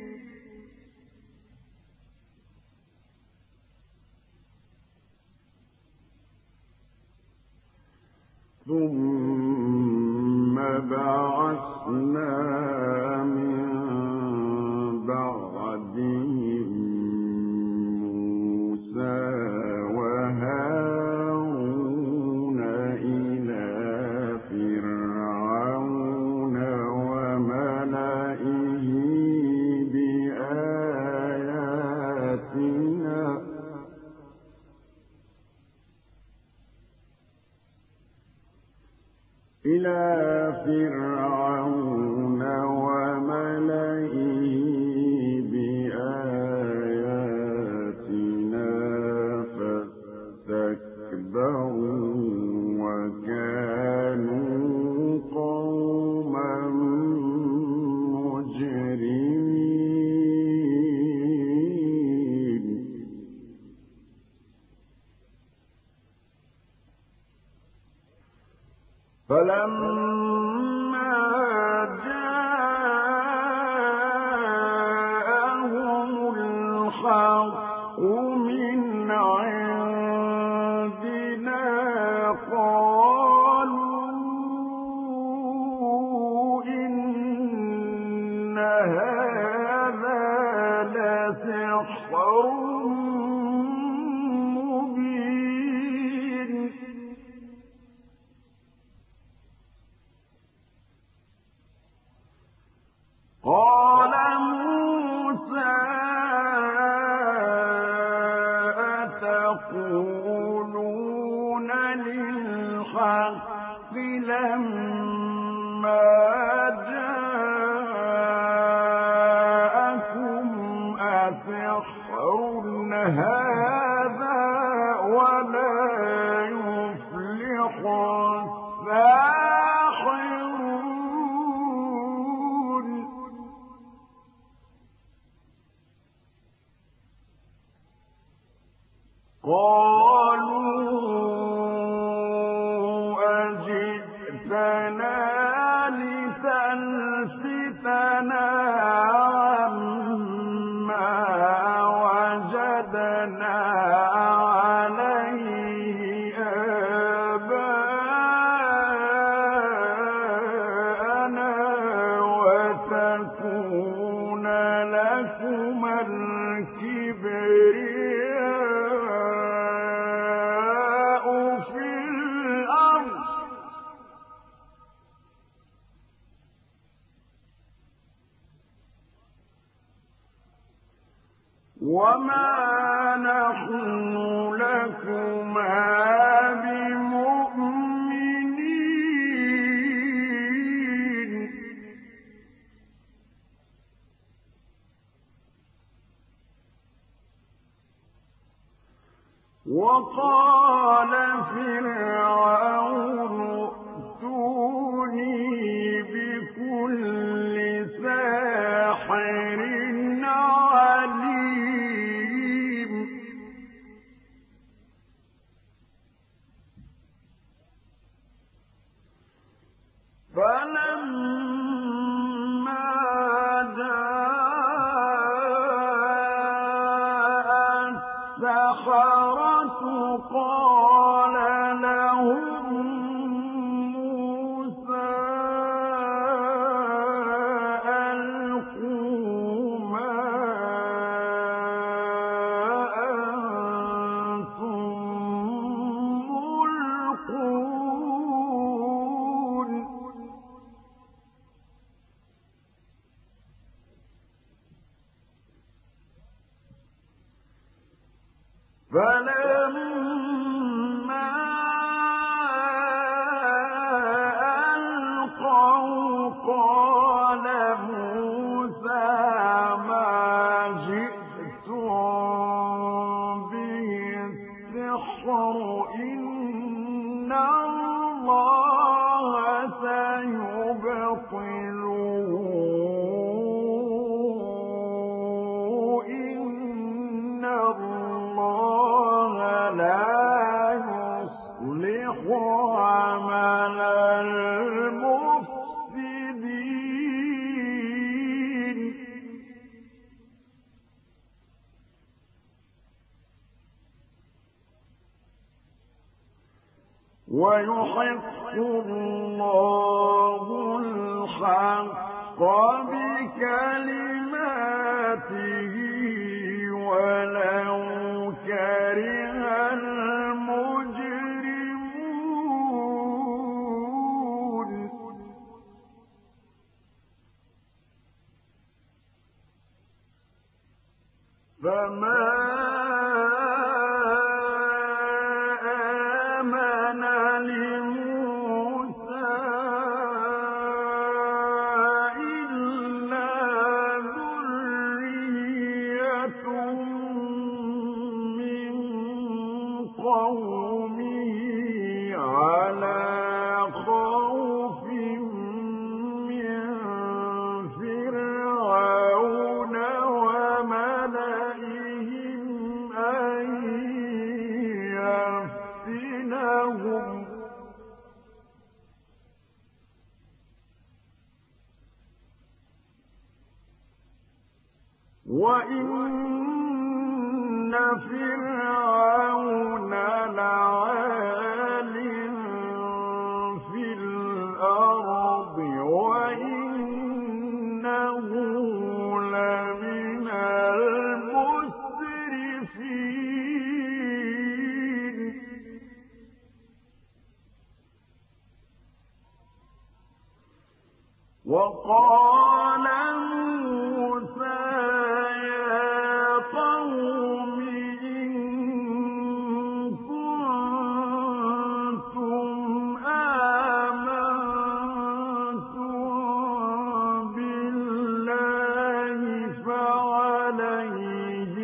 ثم بعثنا من بعدهم موسى وهارون إلى فرعون وملئه بآياتنا إلى فرعون وملئه بآياتنا فاستكبروا وكانوا قوما مجرمين فلما جاءهم الحق من عندنا قالوا إن هذا لسحر مبين قال موسى أتقولون للحق لما جاءكم أسحر هذا ولا يفلح الساحرون قالوا أجئتنا لتلفتنا عما وجدنا عليه آباءنا وتكون لكما الكبرياء في الأرض وما نحن لكما بمؤمنين وقال فرعون ائتوني بكل ساحر عليم فلما جاء السحرة قال لهم موسى ألقوا ما أنتم ملقون فلما ألقوا قال موسى ما جئتم به السحر إن الله سيبطله إن الله لا يصلح عمل المفسدين ويحق الله الحق بكلماته ولو كره المجرمون فما آمن لموسى إلا ذرية من قومه على خوف من فرعون وملئهم أن يفتنهم وإن فرعون لعال في الأرض وإنه لمن المسرفين وقال موسى يا قوم إن كنتم آمنتم بالله فعليه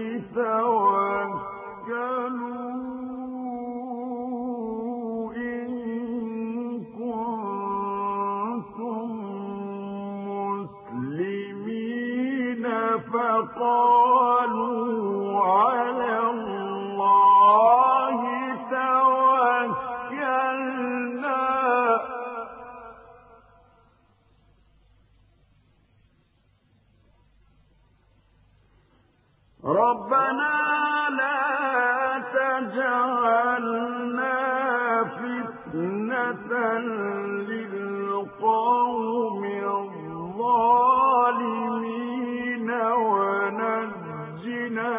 توكلوا إن كنتم مسلمين فقالوا على الله توكلنا ربنا لا تجعلنا فتنة للقوم الظالمين ونجنا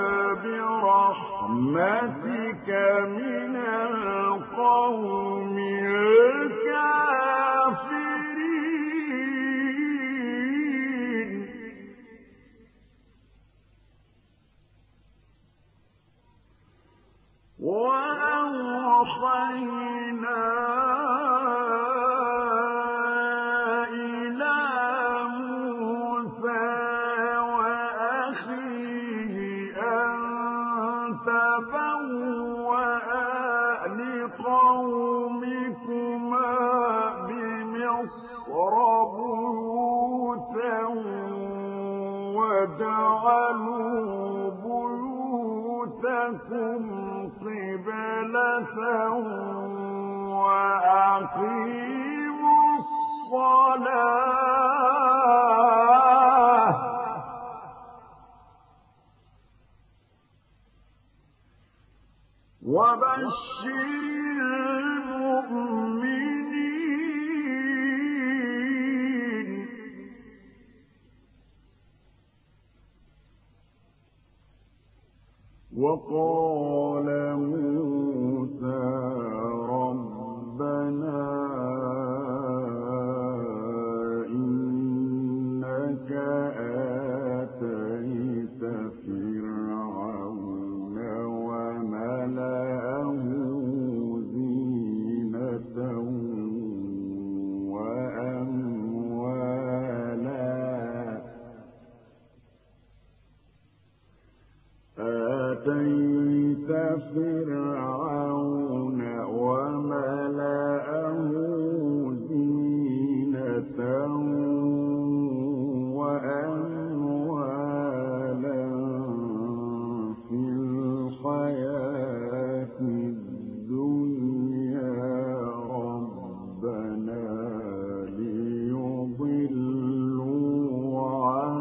برحمتك من القوم الكافرين وبشر المؤمنين. وقال موسى ربنا إنك آتيت فرعون وملأه زينة وأموالا آتيت فرعون وملأه زينة وأموالا في الحياة الدنيا ربنا ليضلوا عن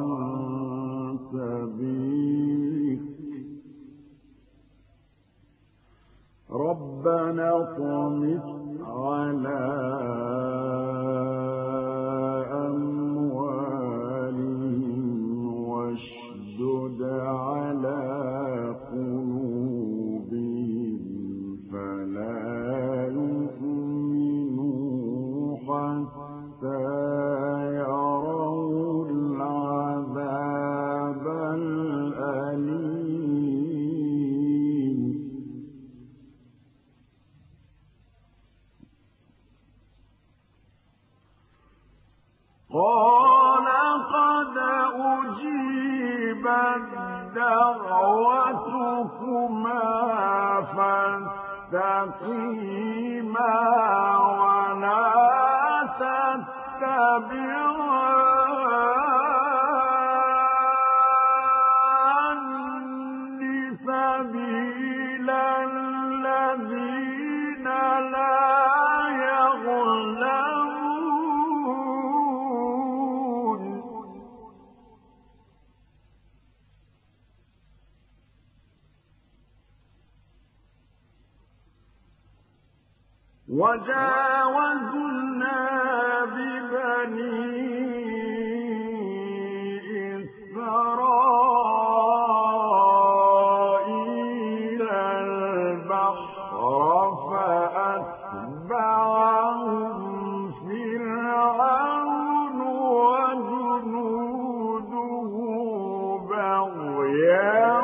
سبيلك ربنا اطمس على أموالهم واشدد على قلوبهم فلا يؤمنوا حتى يروا العذاب الأليم. قال قد أجيبت دعوتكما فاستقيما ولا تتبعان سبيل الذين لا يعلمون. وجاوزنا ببني إسرائيل البحر فأتبعهم فرعون وجنوده بغيا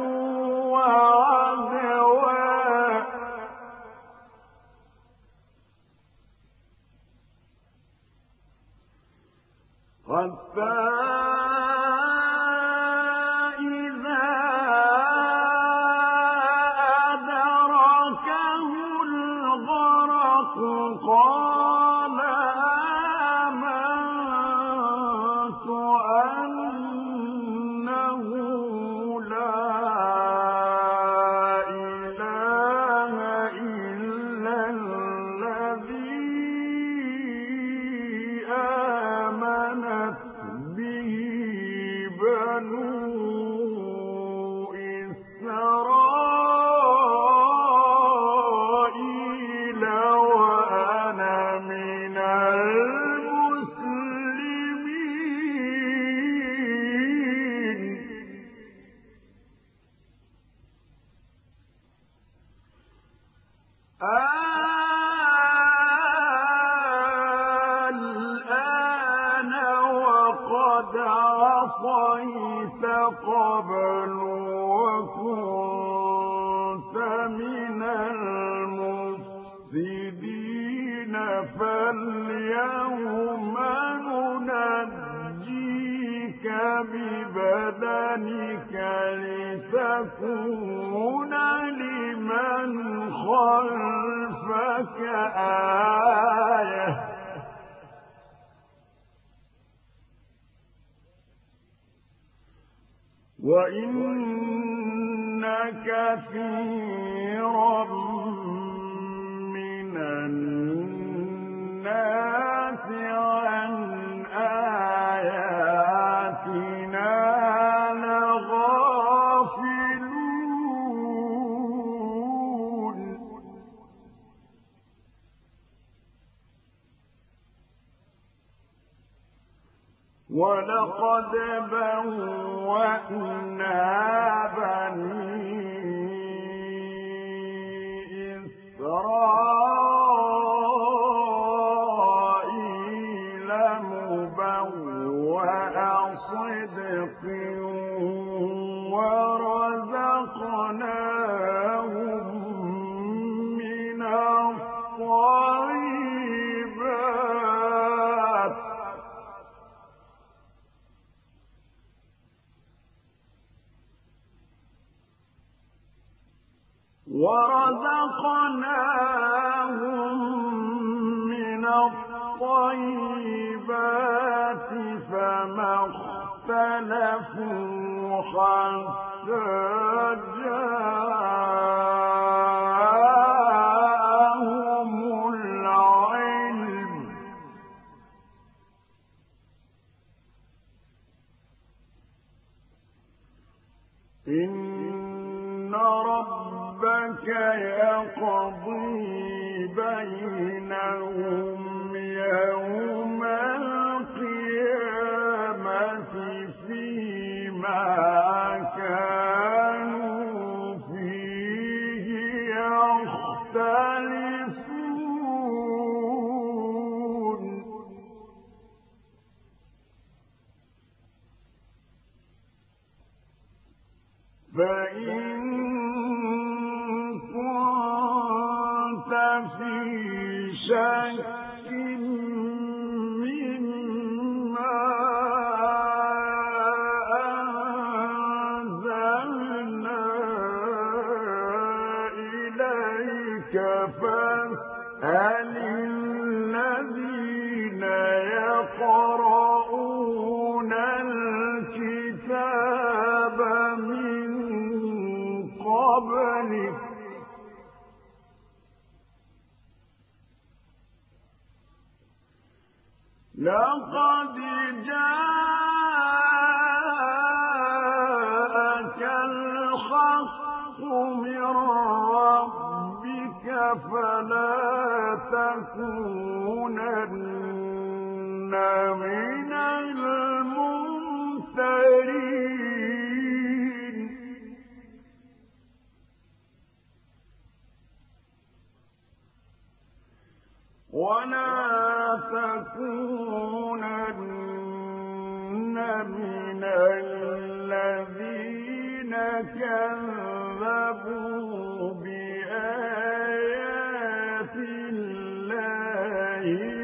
وعدوا حتى إذا أدركه الغرق قال آمنت أنه لا إله إلا الذي آمنت به بنو إسرائيل وأنا من المسلمين. الآن وقد عصيت قبل وكنت من المفسدين فاليوم ننجيك ببدنك لتكون لمن خلفك آية وإن كثيرا من الناس عن آياتنا لغافلون. ولقد بوأنا بني إسرائيل مبوأ صدق ورزقناهم من الطيبات ورزقناهم من الطيبات فما اختلفوا حتى جاءهم العلم إن ربك يقضي بينهم يوم القيامة فيما كانوا فيه يختلفون فإن كنت في شك مما أنزلنا إليك فاسأل الذين يقرؤون الكتاب من قبلك لقد جاءك الحق من ربك فلا تكونن من الممترين ولا تكونن من الذين كذبوا بآيات الله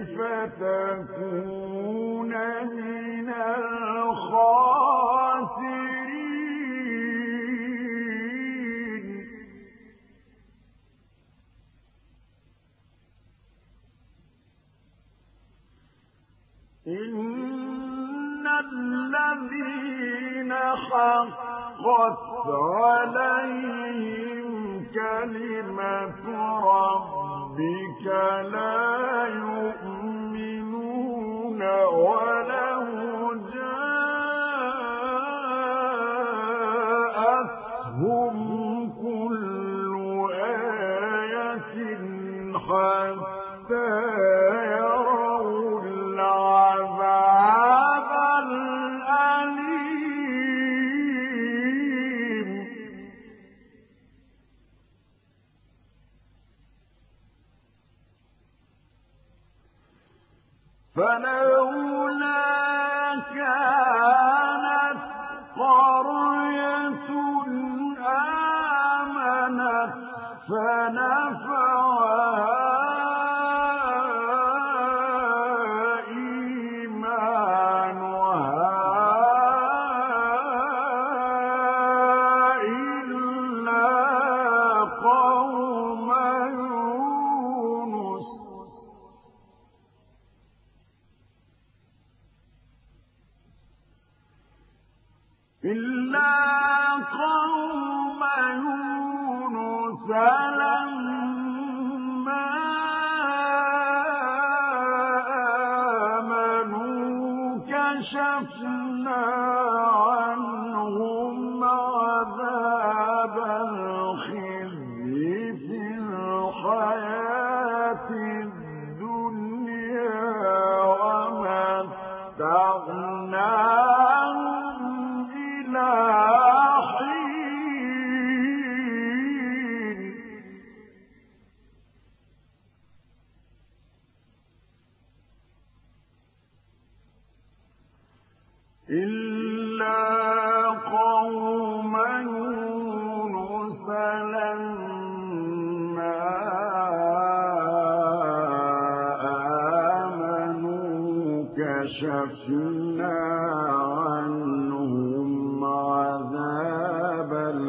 فتكون من الخاسرين إن الذين حقت عليهم كلمة ربك لا يؤمنون ولو جاءتهم كل آية حتى يروا العذاب الأليم فلولا كانت قرية آمنت فنفعها إلا قوم يونس لما آمنوا كشفنا عنهم عذاب الخزي في الحياة الدنيا ومتعنا إلا قوم يونس لما آمنوا كشفنا عنهم عذاب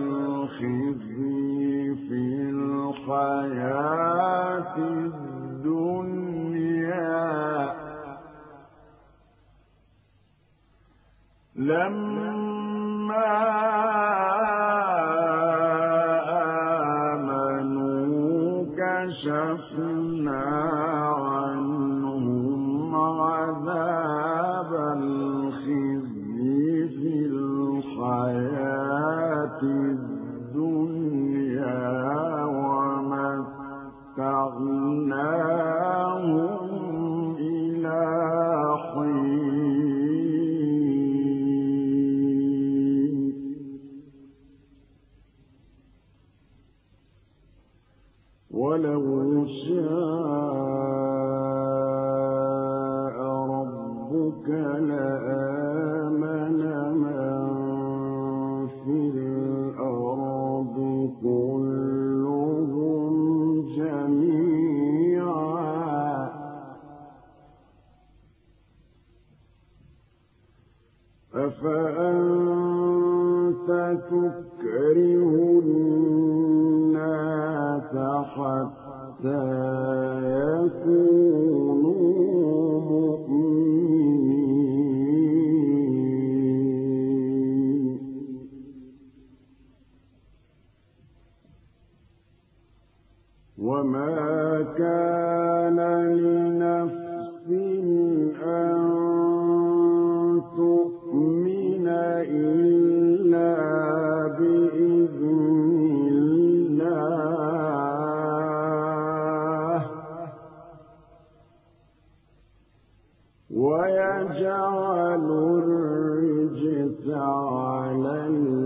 الخزي في الحياة الدنيا لما آمنوا كشفنا عنهم عذاب الخزي في الحياة الدنيا ومتعناهم إلى حين ولو شاء ربك لآمن من في الأرض كلهم جميعا أفأنت تكره الناس حتى يكونوا مؤمنين وما كان لنفس أن تؤمن إلا بإذن الله ويجعل الرجس على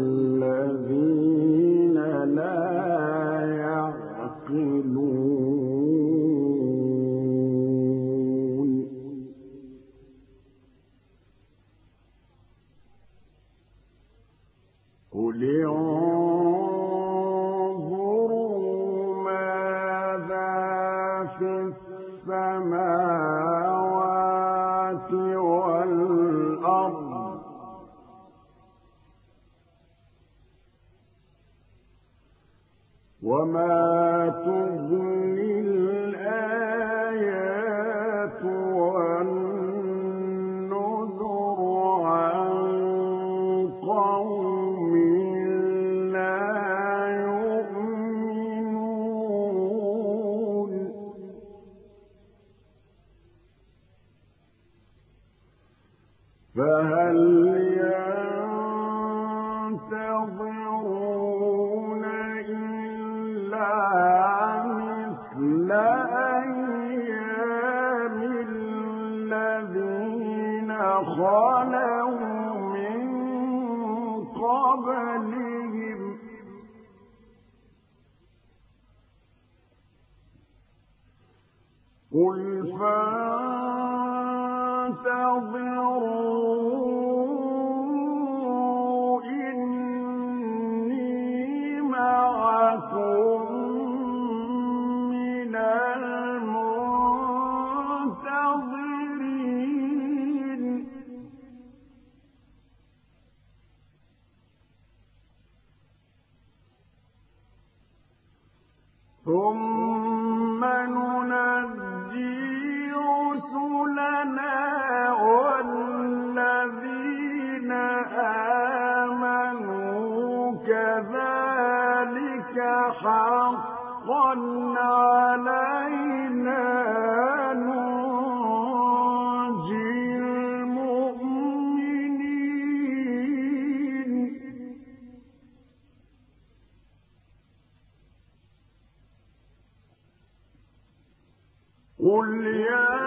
الذين لا يعقلون قل انظروا ماذا في السماوات والأرض وما تغني الآيات والنذر عن قوم لا يؤمنون فهل ينتظرون إلا مثل أيام الذين خلوا من قبلهم قل فانتظروا إني معكم من المنتظرين ثم ننجي رسلنا والذين آمنوا كذلك حقا علينا ننجي المؤمنين قل يا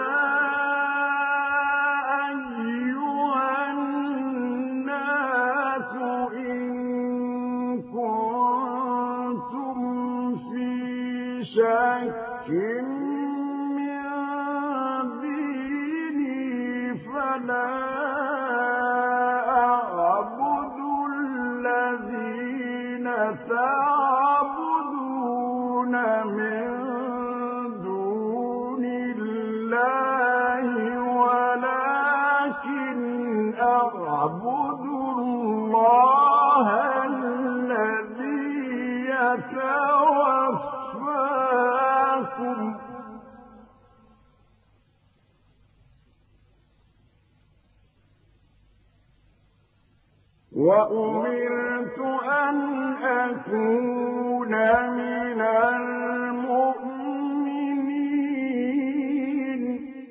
أيها الناس إن كنتم في شك من ديني فلا وأمرت أن أكون من المؤمنين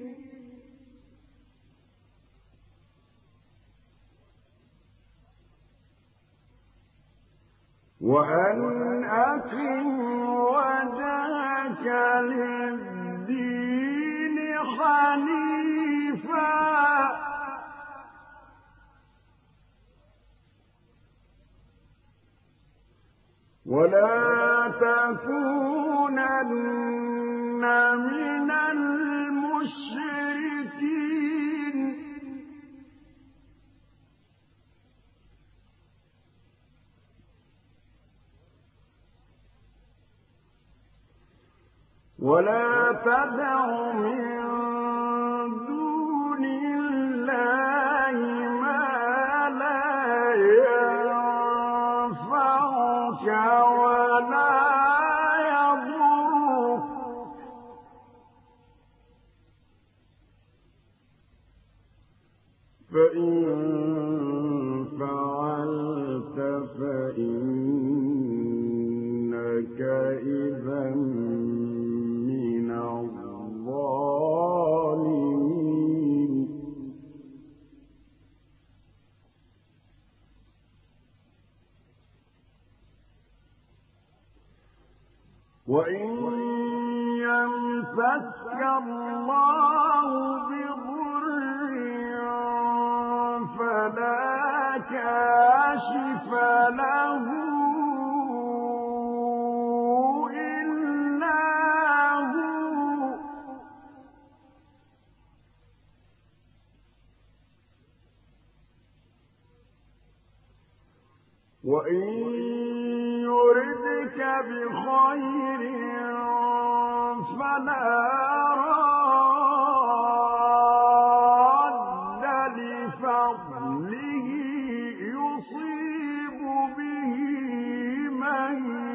وأن أقم وجهك للدين حنيفا ولا تكونن من المشركين ولا تدع من دون الله ما لا ينفعك ولا يضرك فإن فعلت فإنك إذا من الظالمين وإن يمسسك الله بضر فلا كاشف له إلا هو وإن يردك بخير فلا راد لفضله يصيب به من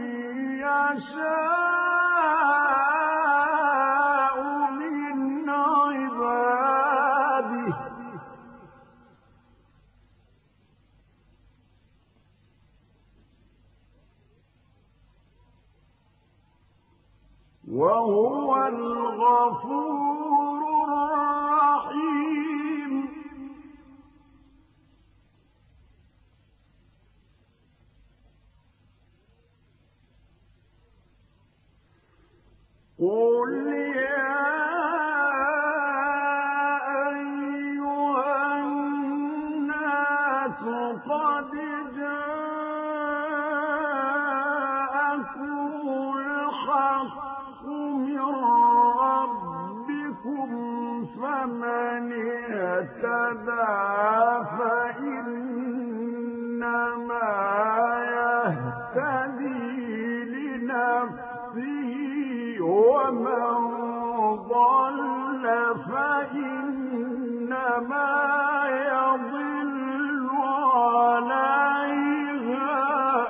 يشاء من عباده وهو الغفور الرحيم قل يا أيها الناس قد جاءكم الحق من ربكم فمن اهتدى فإنما يهتدي لنفسه ومن ضل فإنما يضل عليها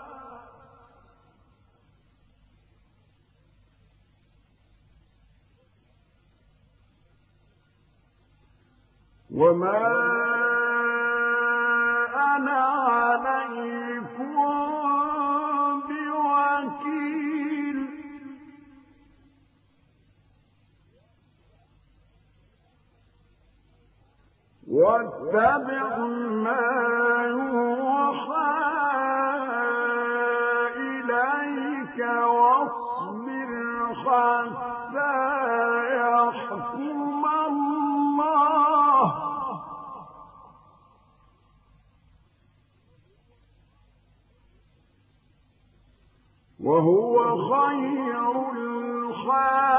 وما أنا عليكم بوكيل واتبع ما يوحى إليك واصبر حتى يحكم الله وهو خير الحاكمين